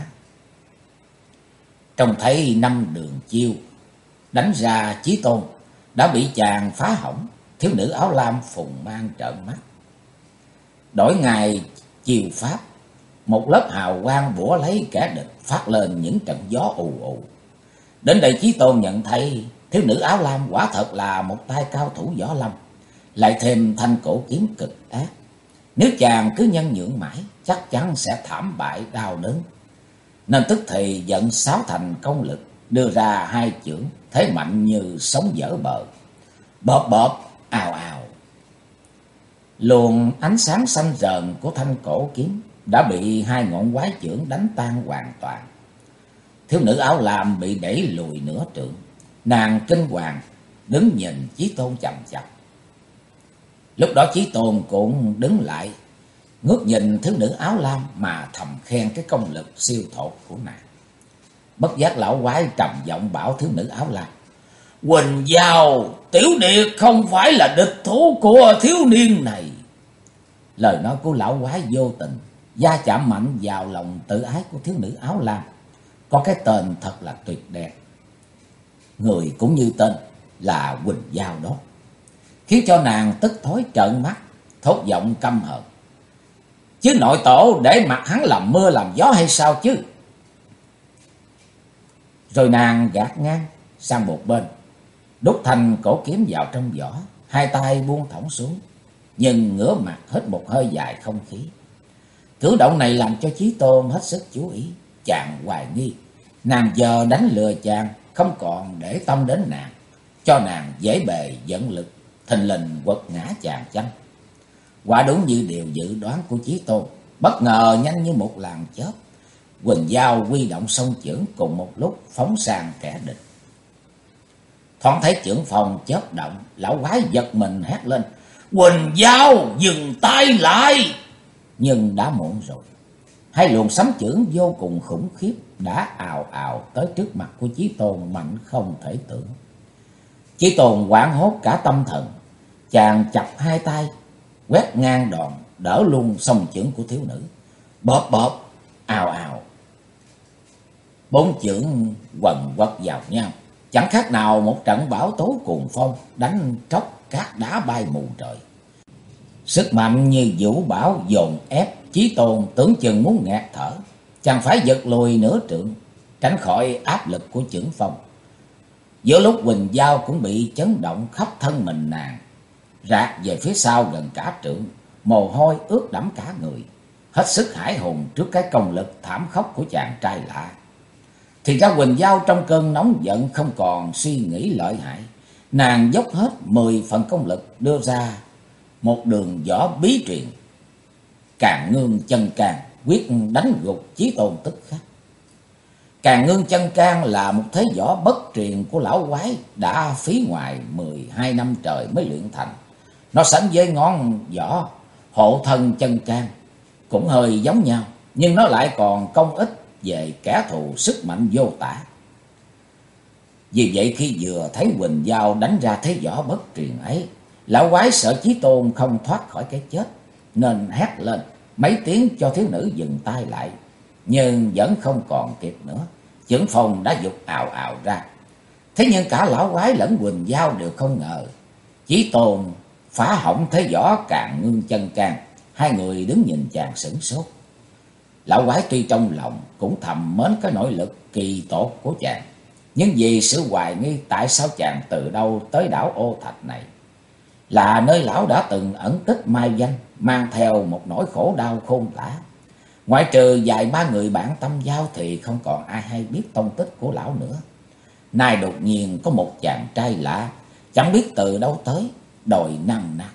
Trông thấy 5 đường chiêu đánh ra, Chí Tôn đã bị chàng phá hỏng. Thiếu nữ áo lam phùng mang trợn mắt, đổi ngài chiêu pháp, một lớp hào quang bủa lấy kẻ địch, phát lên những trận gió ù ù. Đến đây Chí Tôn nhận thấy thiếu nữ áo lam quả thật là một tay cao thủ võ lâm, lại thêm thanh cổ kiếm cực ác. Nếu chàng cứ nhân nhượng mãi, chắc chắn sẽ thảm bại đau đớn. Nên tức thì dẫn 6 thành công lực, đưa ra 2 chưởng, thế mạnh như sóng vỡ bờ. Bọp bọp, ào ào. Luồng ánh sáng xanh rờn của thanh cổ kiếm đã bị 2 ngọn quái chưởng đánh tan hoàn toàn. Thiếu nữ áo lam bị đẩy lùi nửa trượng, nàng kinh hoàng đứng nhìn Chí Tôn chằm chằm. Lúc đó Chí Tôn cũng đứng lại, ngước nhìn thiếu nữ áo lam mà thầm khen cái công lực siêu thột của nàng. Bất giác lão quái trầm giọng bảo thiếu nữ áo lam: Quỳnh Giao, tiểu điệt không phải là địch thủ của thiếu niên này. Lời nói của lão quái vô tình va chạm mạnh vào lòng tự ái của thiếu nữ áo lam. Có cái tên thật là tuyệt đẹp, người cũng như tên là Quỳnh Giao đó, khiến cho nàng tức thối trợn mắt, thốt giọng căm hờn: Chứ nội tổ để mặc hắn làm mưa làm gió hay sao chứ? Rồi nàng gạt ngang sang một bên, đút thanh cổ kiếm vào trong vỏ, 2 tay buông thõng xuống, nhưng ngửa mặt hít một hơi dài không khí. Cử động này làm cho Chí Tôn hết sức chú ý. Chàng hoài nghi nàng giờ đánh lừa chàng, không còn để tâm đến nàng, cho nàng dễ bề dẫn lực, thình lình quật ngã chàng chăng? Quả đúng như điều dự đoán của Chí Tôn. Bất ngờ nhanh như một làn chớp, Quỳnh Giao huy động song chưởng cùng một lúc phóng sang kẻ địch. Thoáng thấy chưởng phòng chớp động, lão quái giật mình hét lên: Quỳnh Giao, dừng tay lại! Nhưng đã muộn rồi. 2 luồng sấm chưởng vô cùng khủng khiếp đã ào ào tới trước mặt của Chí Tôn mạnh không thể tưởng. Chí Tôn hoảng hốt cả tâm thần, chàng chập 2 tay quét ngang đòn, đỡ luôn song chưởng của thiếu nữ. Bóp bóp, ào ào. 4 chưởng quần quật vào nhau, chẳng khác nào một trận bão tố cuồng phong đánh tróc cát đá bay mù trời. Sức mạnh như vũ bão dồn ép, Chí Tôn tưởng chừng muốn nghẹt thở. Chàng phải giật lùi nửa trượng, tránh khỏi áp lực của chưởng phong. Giữa lúc Quỳnh Giao cũng bị chấn động khắp thân mình, nàng rạc về phía sau gần cả trượng, mồ hôi ướt đẫm cả người, hết sức hãi hùng trước cái công lực thảm khốc của chàng trai lạ. Thì ra Quỳnh Giao trong cơn nóng giận không còn suy nghĩ lợi hại, nàng dốc hết 10 phần công lực đưa ra một đường võ bí truyền Càn Ngương Chân Can, quyết đánh gục Chí Tôn tức khắc. Càn Ngương Chân Can là một thế võ bất truyền của lão quái, đã phí ngoài 12 năm trời mới luyện thành. Nó sánh với ngón võ Hộ Thân Chân Can cũng hơi giống nhau, nhưng nó lại còn công ích về kẻ thù sức mạnh vô tả. Vì vậy khi vừa thấy Quỳnh Giao đánh ra thế võ bất truyền ấy, lão quái sợ Chí Tôn không thoát khỏi cái chết, nên hét lên mấy tiếng cho thiếu nữ dừng tay lại. Nhưng vẫn không còn kịp nữa, chưởng phong đã giục ào ào ra. Thế nhưng cả lão quái lẫn Quỳnh Giao đều không ngờ Chí Tôn phá hỏng thế võ Càn Ngương Chân Can. 2 người đứng nhìn chàng sửng sốt. Lão quái tuy trong lòng cũng thầm mến cái nội lực kỳ tột của chàng, nhưng vì sự hoài nghi tại sao chàng từ đâu tới đảo Ô Thạch này, là nơi lão đã từng ẩn tích mai danh, mang theo một nỗi khổ đau khôn tả. Ngoại trừ vài 3 người bạn tâm giao thì không còn ai hay biết tông tích của lão nữa. Nay đột nhiên có một chàng trai lạ, chẳng biết từ đâu tới, đòi nằng nặc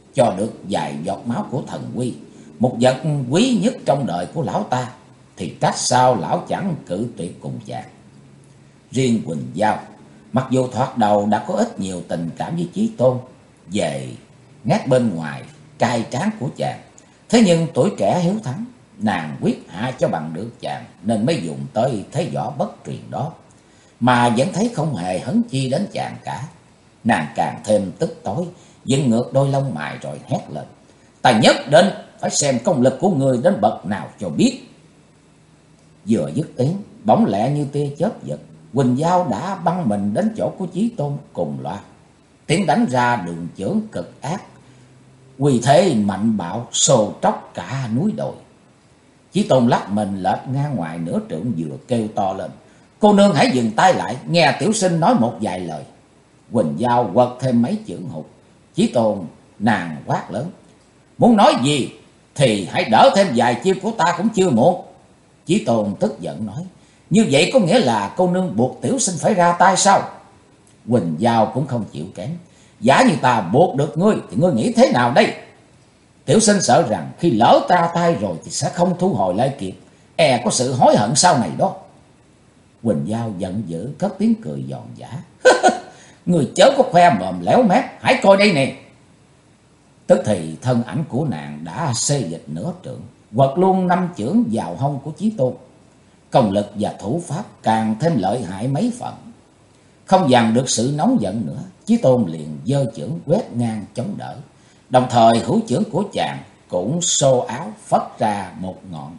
cho được vài giọt máu của thần quy, một vật quý nhất trong đời của lão ta, thì trách sao lão chẳng cự tuyệt cùng chàng. Riêng Quỳnh Giao, mặc dù thoạt đầu đã có ít nhiều tình cảm với Chí Tôn về nét bên ngoài trai tráng của chàng, thế nhưng tuổi trẻ hiếu thắng, nàng quyết hạ cho bằng được chàng, nên mới dùng tới thế võ bất truyền đó, mà vẫn thấy không hề hấn chi đến chàng cả. Nàng càng thêm tức tối, dựng ngược đôi lông mày rồi hét lên: "Ta nhất định phải xem công lực của người đến bậc nào cho biết." Vừa dứt tiếng, bỗng lẹ như tia chớp giật, Quỳnh Giao đã băng mình đến chỗ của Chí Tôn cùng loạt. Tiếng đánh ra đường chưởng cực ác, uy thế mạnh bạo xô tróc cả núi đồi. Chí Tôn lắc mình lệch ngang ngoài nửa trượng, vừa kêu to lên: "Cô nương hãy dừng tay lại, nghe tiểu sinh nói một vài lời." Quỳnh Giao quật thêm mấy chưởng hụt. Chí Tôn nàng quát lớn: "Muốn nói gì thì hãy đỡ thêm vài chiêu của ta cũng chưa muộn." Chí Tôn tức giận nói: "Như vậy có nghĩa là cô nương buộc tiểu sinh phải ra tay sao?" Quỳnh Giao cũng không chịu kém: "Giả như ta buộc được ngươi thì ngươi nghĩ thế nào đây? Tiểu sinh sợ rằng khi lỡ ra tay rồi thì sẽ không thu hồi lại kịp, e có sự hối hận sau này đó." Quỳnh Giao giận dữ cất tiếng cười giòn giã: "Người chớ có khoe mồm léo mép, hãy coi đây nè." Tức thì thân ảnh của nàng đã xê dịch nửa trượng, quật luôn 5 chưởng vào hông của Chí Tôn. Công lực và thủ pháp càng thêm lợi hại mấy phần. Không dằn được sự nóng giận nữa, Chí Tôn liền giơ chưởng quét ngang chống đỡ, đồng thời hữu chưởng của chàng cũng xô áo phất ra một ngọn.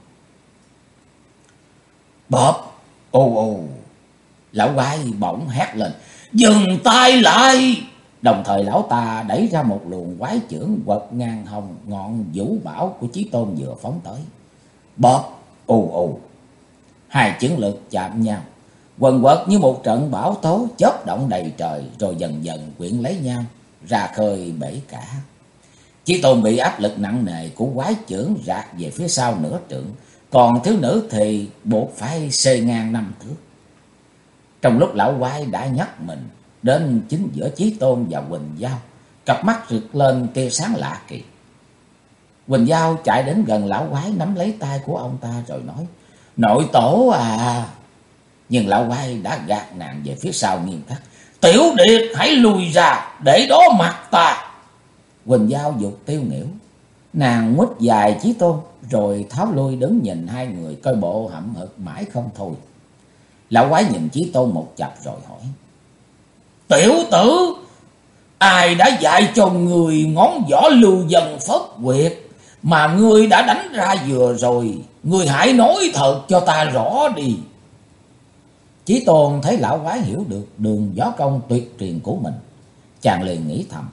Bóp! Ồ ồ! Lão quái bỗng hét lên: "Dừng tay lại!" Đồng thời lão ta đẩy ra một luồng quái chưởng quật ngang hông ngọn vũ bảo của Chí Tôn vừa phóng tới. Bóp! Ồ ồ! Hai chưởng lực chạm nhau, quần quật như một trận bão tố chớp động đầy trời, rồi dần dần quyện lấy nhau ra khơi bể cả. Chí Tôn bị áp lực nặng nề của quái chưởng rạc về phía sau nửa trượng, còn thiếu nữ thì buộc phải xê ngang 5 thước. Trong lúc lão quái đã nhấc mình đến chính giữa Chí Tôn và Quỳnh Giao, cặp mắt rực lên tia sáng lạ kỳ. Quỳnh Giao chạy đến gần lão quái, nắm lấy tay của ông ta rồi nói: "Nội tổ à!" Nhưng lão quái đã gạt nàng về phía sau nghiêm khắc: "Tiểu điệt hãy lùi ra, để đó mặt ta." Quỳnh Giao dục tiêu nghỉu, nàng nguýt dài Chí Tôn rồi tháo lui đứng nhìn hai người coi bộ hậm hực mãi không thôi. Lão quái nhìn Chí Tôn một chập rồi hỏi: "Tiểu tử, ai đã dạy cho người ngón võ lưu dân phất quyệt mà ngươi đã đánh ra vừa rồi? Ngươi hãy nói thật cho ta rõ đi." Chí Tôn thấy lão quái hiểu được đường võ công tuyệt truyền của mình, chàng liền nghĩ thầm: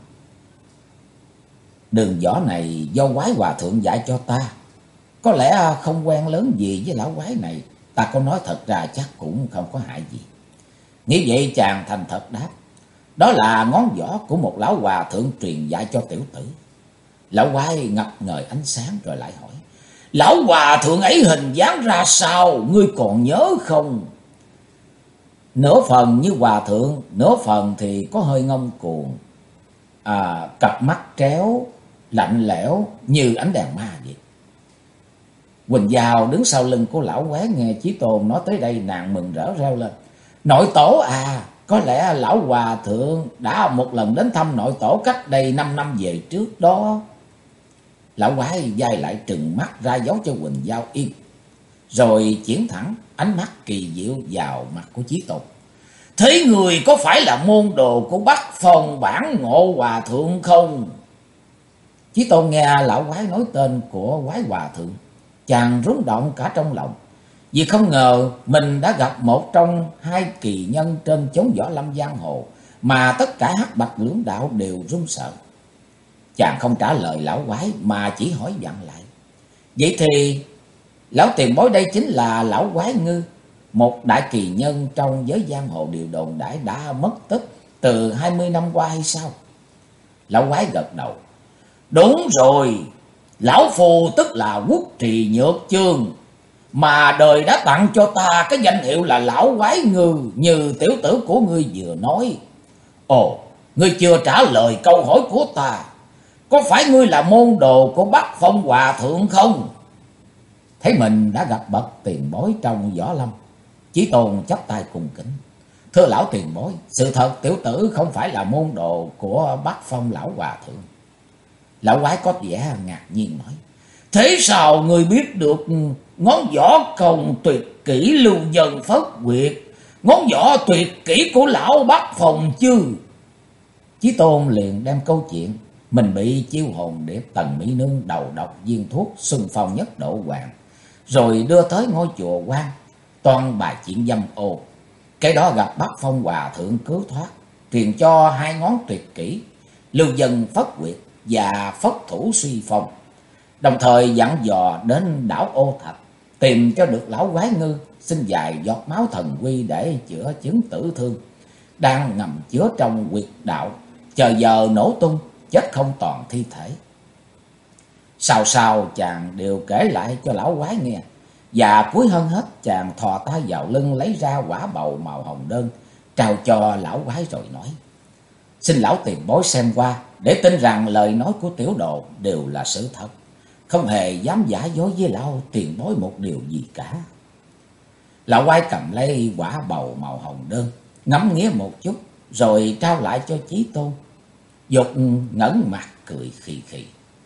đường võ này do quái hòa thượng dạy cho ta, có lẽ không quen lớn gì với lão quái này, ta có nói thật ra chắc cũng không có hại gì. Nghĩ vậy chàng thành thật đáp: "Đó là ngón võ của một lão hòa thượng truyền dạy cho tiểu tử." Lão quái ngập ngời ánh sáng rồi lại hỏi: "Lão hòa thượng ấy hình dáng ra sao, ngươi còn nhớ không?" "Nửa phần như hòa thượng, nửa phần thì có hơi ngông cuồng, cặp mắt tréo, lạnh lẽo như ánh đèn ma vậy." Quỳnh Giao đứng sau lưng của lão quái nghe Chí Tôn nói tới đây, nàng mừng rỡ reo lên: "Nội tổ à, có lẽ lão hòa thượng đã một lần đến thăm nội tổ cách đây 5 năm về trước đó." Lão quái giai lại trừng mắt ra dấu cho Quỳnh Giao yên, rồi chuyển thẳng ánh mắt kỳ diệu vào mặt của Chí Tôn: "Thế người có phải là môn đồ của Bắc Phong Bản Ngộ hòa thượng không?" Chí Tôn nghe lão quái nói tên của quái hòa thượng, chàng rúng động cả trong lòng, vì không ngờ mình đã gặp một trong hai kỳ nhân trên chốn võ lâm giang hồ mà tất cả Hắc Bạch lưỡng đạo đều run sợ. Chàng không trả lời lão quái mà chỉ hỏi dặn lại: "Vậy thì lão tiền bối đây chính là lão quái ngư, một đại kỳ nhân trong giới giang hồ điều đồn đãi đã mất tích từ 20 năm qua hay sao?" Lão quái gật đầu: "Đúng rồi, lão phù tức là Quốc Trì Nhược Chương, mà đời đã tặng cho ta cái danh hiệu là lão quái ngư như tiểu tử của ngươi vừa nói. Ồ, ngươi chưa trả lời câu hỏi của ta. có phải ngươi là môn đồ của Bắc Phong Hòa Thượng không? Thấy mình đã gặp bậc tiền bối trong võ lâm, Chí Tôn chắp tay cung kính. Thưa lão tiền bối, sự thật tiểu tử không phải là môn đồ của Bắc Phong lão Hòa Thượng. Lão quái có vẻ ngạc nhiên nói: thế sao người biết được ngón võ công tuyệt kỹ Lưu Dân Phất Quyệt, ngón võ tuyệt kỹ của lão Bắc Phong chứ? Chí Tôn liền đem câu chuyện mình bị chiêu hồn điệp Tần Mỹ Nương đầu độc viên thuốc xung phong nhất độ hoàng, rồi đưa tới ngôi chùa quan, toàn bài chuyện dâm ô. Cái đó gặp Bắc Phong Hòa Thượng cứu thoát, truyền cho hai ngón tuyệt kỹ Lưu Dân Phất Quyệt và Phất Thủ Suy Phong, đồng thời dặn dò đến đảo Ô Thạch tìm cho được lão quái ngư, xin vài giọt máu thần quy để chữa chứng tử thương đang ngầm chứa trong huyệt đạo, chờ giờ nổ tung chết không toàn thi thể. Sao chàng đều kể lại cho lão quái nghe, và cuối hơn hết chàng thò tay vào lưng lấy ra quả bầu màu hồng đơn, trao cho lão quái rồi nói: xin lão tiền bối xem qua để tin rằng lời nói của tiểu đồ đều là sự thật, không hề dám giả dối với lão tiền bối một điều gì cả. Lão quái cầm lấy quả bầu màu hồng đơn, ngắm nghía một chút, rồi trao lại cho Chí Tôn. Dục ngẩng mặt cười khì khì.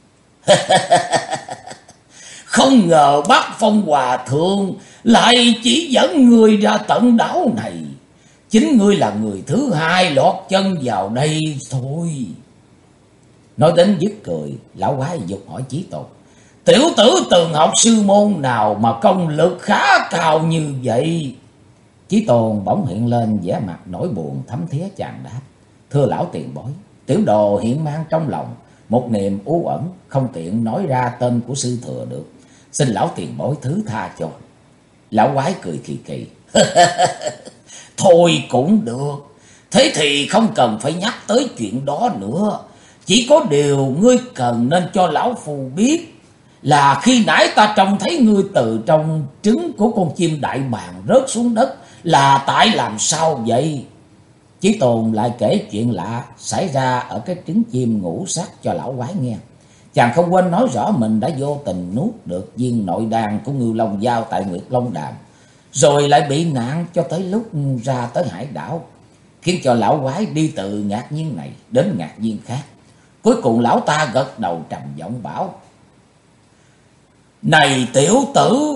Không ngờ Bắc Phong Hòa Thượng lại chỉ dẫn người ra tận đảo này. Chính ngươi là người thứ hai lọt chân vào đây thôi. Nói đến dứt cười, lão quái dục hỏi Chí Tôn: tiểu tử từng học sư môn nào mà công lực khá cao như vậy? Chí Tôn bỗng hiện lên vẻ mặt nỗi buồn thấm thía, chàng đáp: thưa lão tiền bối, tiểu đồ hiện mang trong lòng một niềm u ẩn, không tiện nói ra tên của sư thừa được, xin lão tiền bối thứ tha cho. Lão quái cười kỳ kỳ. Thôi cũng được, thế thì không cần phải nhắc tới chuyện đó nữa. Chỉ có điều ngươi cần nên cho lão phù biết là khi nãy ta trông thấy ngươi từ trong trứng của con chim đại bàng rớt xuống đất là tại làm sao vậy? Chí Tôn lại kể chuyện lạ xảy ra ở cái trứng chim ngũ sắc cho lão quái nghe. Chàng không quên nói rõ mình đã vô tình nuốt được viên nội đan của Ngưu Long Giao tại Nguyệt Long Đàm, rồi lại bị nạn cho tới lúc ra tới hải đảo, khiến cho lão quái đi từ ngạc nhiên này đến ngạc nhiên khác. Cuối cùng lão ta gật đầu trầm giọng bảo: này tiểu tử,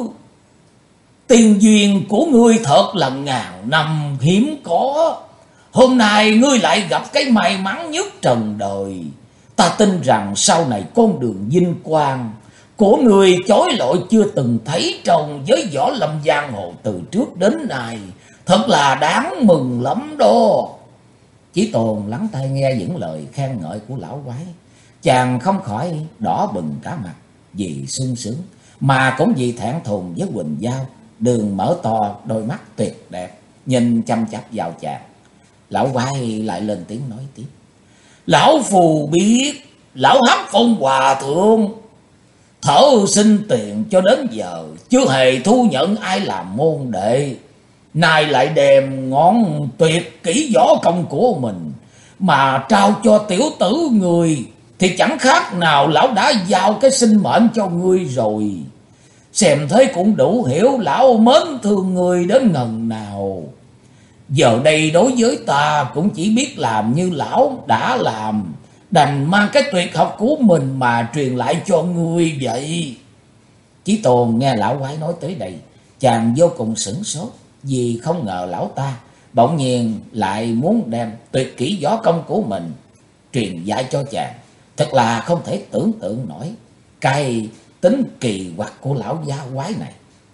tiền duyên của ngươi thật là ngàn năm hiếm có. Hôm nay ngươi lại gặp cái may mắn nhất trần đời. Ta tin rằng sau này con đường vinh quang của người chói lọi chưa từng thấy trong giới võ lâm giang hồ từ trước đến nay, thật là đáng mừng lắm đó. Chí Tôn lắng tai nghe những lời khen ngợi của lão quái, chàng không khỏi đỏ bừng cả mặt, vì sung sướng mà cũng vì thẹn thùng với Quỳnh Giao, đường mở to đôi mắt tuyệt đẹp nhìn chăm chăm vào chàng. Lão quái lại lên tiếng nói tiếp: lão phù biết lão Hắc Phong Hòa Thượng thở sinh tiền cho đến giờ chưa hề thu nhận ai làm môn đệ, nay lại đem ngón tuyệt kỹ võ công của mình mà trao cho tiểu tử người, thì chẳng khác nào lão đã giao cái sinh mệnh cho ngươi rồi. Xem thế cũng đủ hiểu lão mến thương người đến ngần nào. Giờ đây đối với ta cũng chỉ biết làm như lão đã làm, đành mang cái tuyệt học của mình mà truyền lại cho ngươi vậy. Chí Tôn nghe lão quái nói tới đây, chàng vô cùng sửng sốt, vì không ngờ lão ta bỗng nhiên lại muốn đem tuyệt kỹ võ công của mình truyền dạy cho chàng. Thật là không thể tưởng tượng nổi cái tính kỳ quặc của lão gia quái này.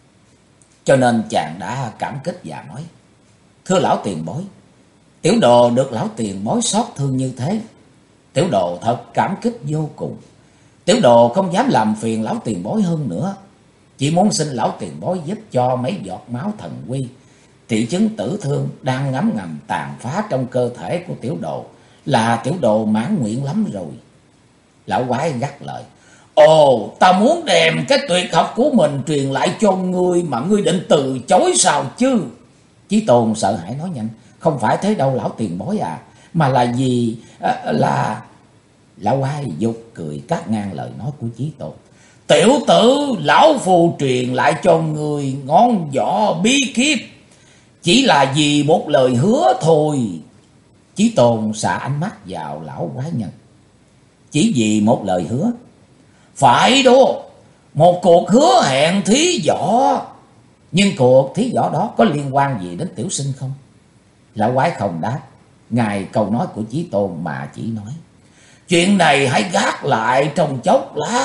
Cho nên chàng đã cảm kích và nói: thưa lão tiền bối, tiểu đồ được lão tiền bối xót thương như thế, tiểu đồ thật cảm kích vô cùng. Tiểu đồ không dám làm phiền lão tiền bối hơn nữa, chỉ muốn xin lão tiền bối giúp cho mấy giọt máu thần quy trị chứng tử thương đang ngấm ngầm tàn phá trong cơ thể của tiểu đồ, là tiểu đồ mãn nguyện lắm rồi. Lão quái gắt lời: ồ, ta muốn đem cái tuyệt học của mình truyền lại cho ngươi mà ngươi định từ chối sao chứ? Chí Tôn sợ hãi nói nhanh: không phải thế đâu lão tiền bối à, mà là vì Lão quái dục cười cắt ngang lời nói của Chí Tôn. Tiểu tử, lão phù truyền lại cho người ngón võ bí kíp, chỉ là vì một lời hứa thôi. Chí Tôn xạ ánh mắt vào lão quái nhân. Chỉ vì một lời hứa? Phải đó, một cuộc hứa hẹn thí võ. Nhưng cuộc thí võ đó có liên quan gì đến tiểu sinh không? Lão quái không đáp, ngài câu nói của Chí Tôn mà chỉ nói. Chuyện này hãy gác lại trong chốc lát.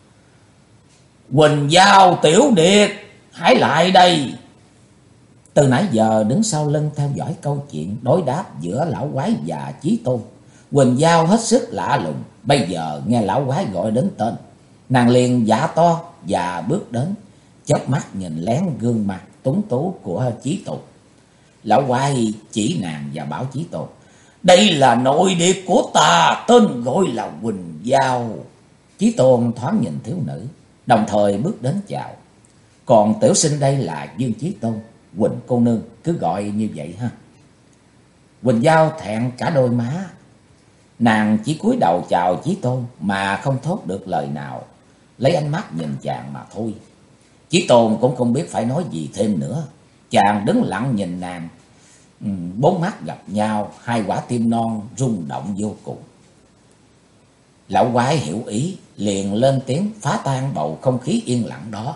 Quỳnh Giao, Tiểu Điệt, hãy lại đây. Từ nãy giờ đứng sau lưng theo dõi câu chuyện đối đáp giữa lão quái và Chí Tôn, Quỳnh Giao hết sức lạ lùng. Bây giờ nghe lão quái gọi đến tên, nàng liền giả to và bước đến, chớp mắt nhìn lén gương mặt tuấn tú của Chí Tôn. Lão quái chỉ nàng và bảo Chí Tôn. Đây là nội điệp của ta, tên gọi là Quỳnh Giao. Chí Tôn thoáng nhìn thiếu nữ, đồng thời bước đến chào. Còn tiểu sinh đây là Dương Chí Tôn, Quỳnh cô nương, cứ gọi như vậy ha. Quỳnh Giao thẹn cả đôi má, nàng chỉ cúi đầu chào Chí Tôn mà không thốt được lời nào, lấy ánh mắt nhìn chàng mà thôi. Chí Tôn cũng không biết phải nói gì thêm nữa. Chàng đứng lặng nhìn nàng, bốn mắt gặp nhau, hai quả tim non rung động vô cùng. Lão quái hiểu ý, liền lên tiếng phá tan bầu không khí yên lặng đó.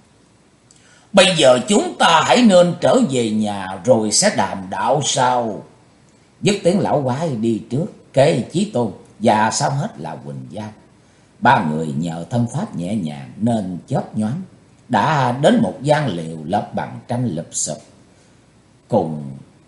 Bây giờ chúng ta hãy nên trở về nhà rồi sẽ đàm đạo sau. Dứt tiếng lão quái đi trước, kế Chí Tôn và sau hết là Quỳnh Giao. Ba người nhờ thân pháp nhẹ nhàng nên chớp nhoáng đã đến một gian liều lợp bằng tranh lụp xụp, cùng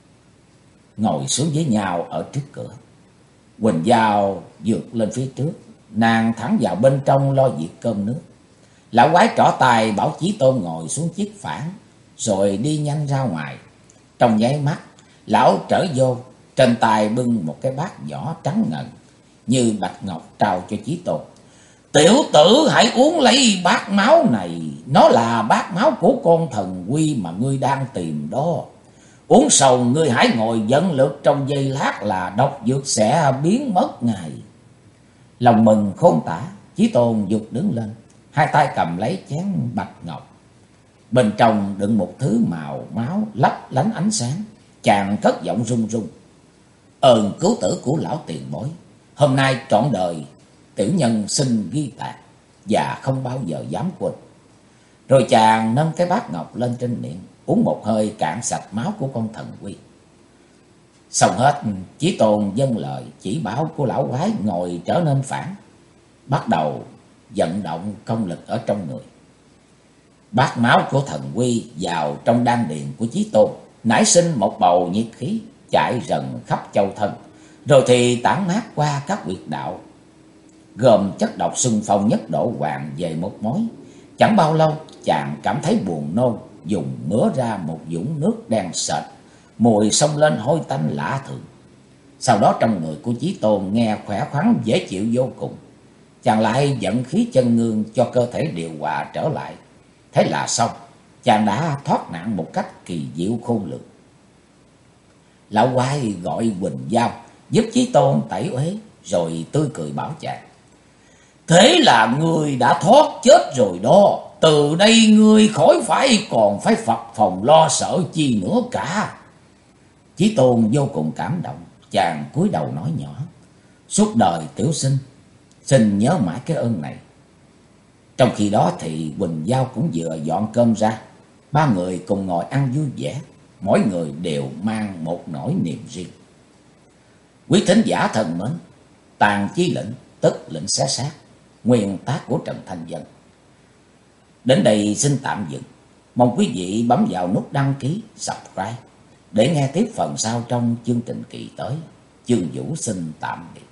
ngồi xuống với nhau ở trước cửa. Quỳnh Giao vượt lên phía trước, nàng thẳng vào bên trong lo việc cơm nước. Lão quái trỏ tay bảo Chí Tôn ngồi xuống chiếc phản, rồi đi nhanh ra ngoài. Trong nháy mắt, lão trở vô, trên tay bưng một cái bát nhỏ trắng ngần như bạch ngọc trao cho Chí Tôn. Tiểu tử, hãy uống lấy bát máu này, nó là bát máu của con thần quy mà ngươi đang tìm đó. Uống xong ngươi hãy ngồi dẫn lực, trong giây lát là độc dược sẽ biến mất ngay. Lòng mừng khôn tả, Chí Tôn giục đứng lên, hai tay cầm lấy chén bạch ngọc. Bên trong đựng một thứ màu máu lấp lánh ánh sáng. Chàng cất giọng run run. Ơn cứu tử của lão tiền bối, hôm nay trọn đời tiểu nhân xin ghi tạc và không bao giờ dám quên. Rồi chàng nâng cái bát ngọc lên trên miệng, uống một hơi cạn sạch máu của con thần quy. Xong hết, Chí Tôn dâng lời chỉ bảo của lão quái ngồi trở nên phản, bắt đầu vận động công lực ở trong người. Bát máu của thần quy vào trong đan điền của Chí Tôn, nảy sinh một bầu nhiệt khí chạy rần khắp châu thân, rồi thì tản mát qua các huyệt đạo, gồm chất độc xung phong nhất độ hoàn về một mối. Chẳng bao lâu, chàng cảm thấy buồn nôn, dùng mứa ra một vũng nước đen sệt, mùi xông lên hôi tanh lạ thường. Sau đó trong người của Chí Tôn nghe khỏe khoắn dễ chịu vô cùng. Chàng lại vận khí chân ngương cho cơ thể điều hòa trở lại. Thế là xong, chàng đã thoát nạn một cách kỳ diệu khôn lường. Lão quái gọi Quỳnh Giao giúp Chí Tôn tẩy uế, rồi tươi cười bảo chàng. Thế là ngươi đã thoát chết rồi đó. Từ đây ngươi khỏi phải còn phải phập phòng lo sợ chi nữa cả. Chí Tôn vô cùng cảm động, chàng cúi đầu nói nhỏ. Suốt đời tiểu sinh xin nhớ mãi cái ơn này. Trong khi đó thì Quỳnh Giao cũng vừa dọn cơm ra. Ba người cùng ngồi ăn vui vẻ, mỗi người đều mang một nỗi niềm riêng. Quý thính giả thân mến, Tàn Chi Lệnh tức lệnh xé xác, nguyên tác của Trần Thanh Vân đến đây xin tạm dừng. Mong quý vị bấm vào nút đăng ký, subscribe để nghe tiếp phần sau trong chương trình kỳ tới. Chương Vũ xin tạm biệt.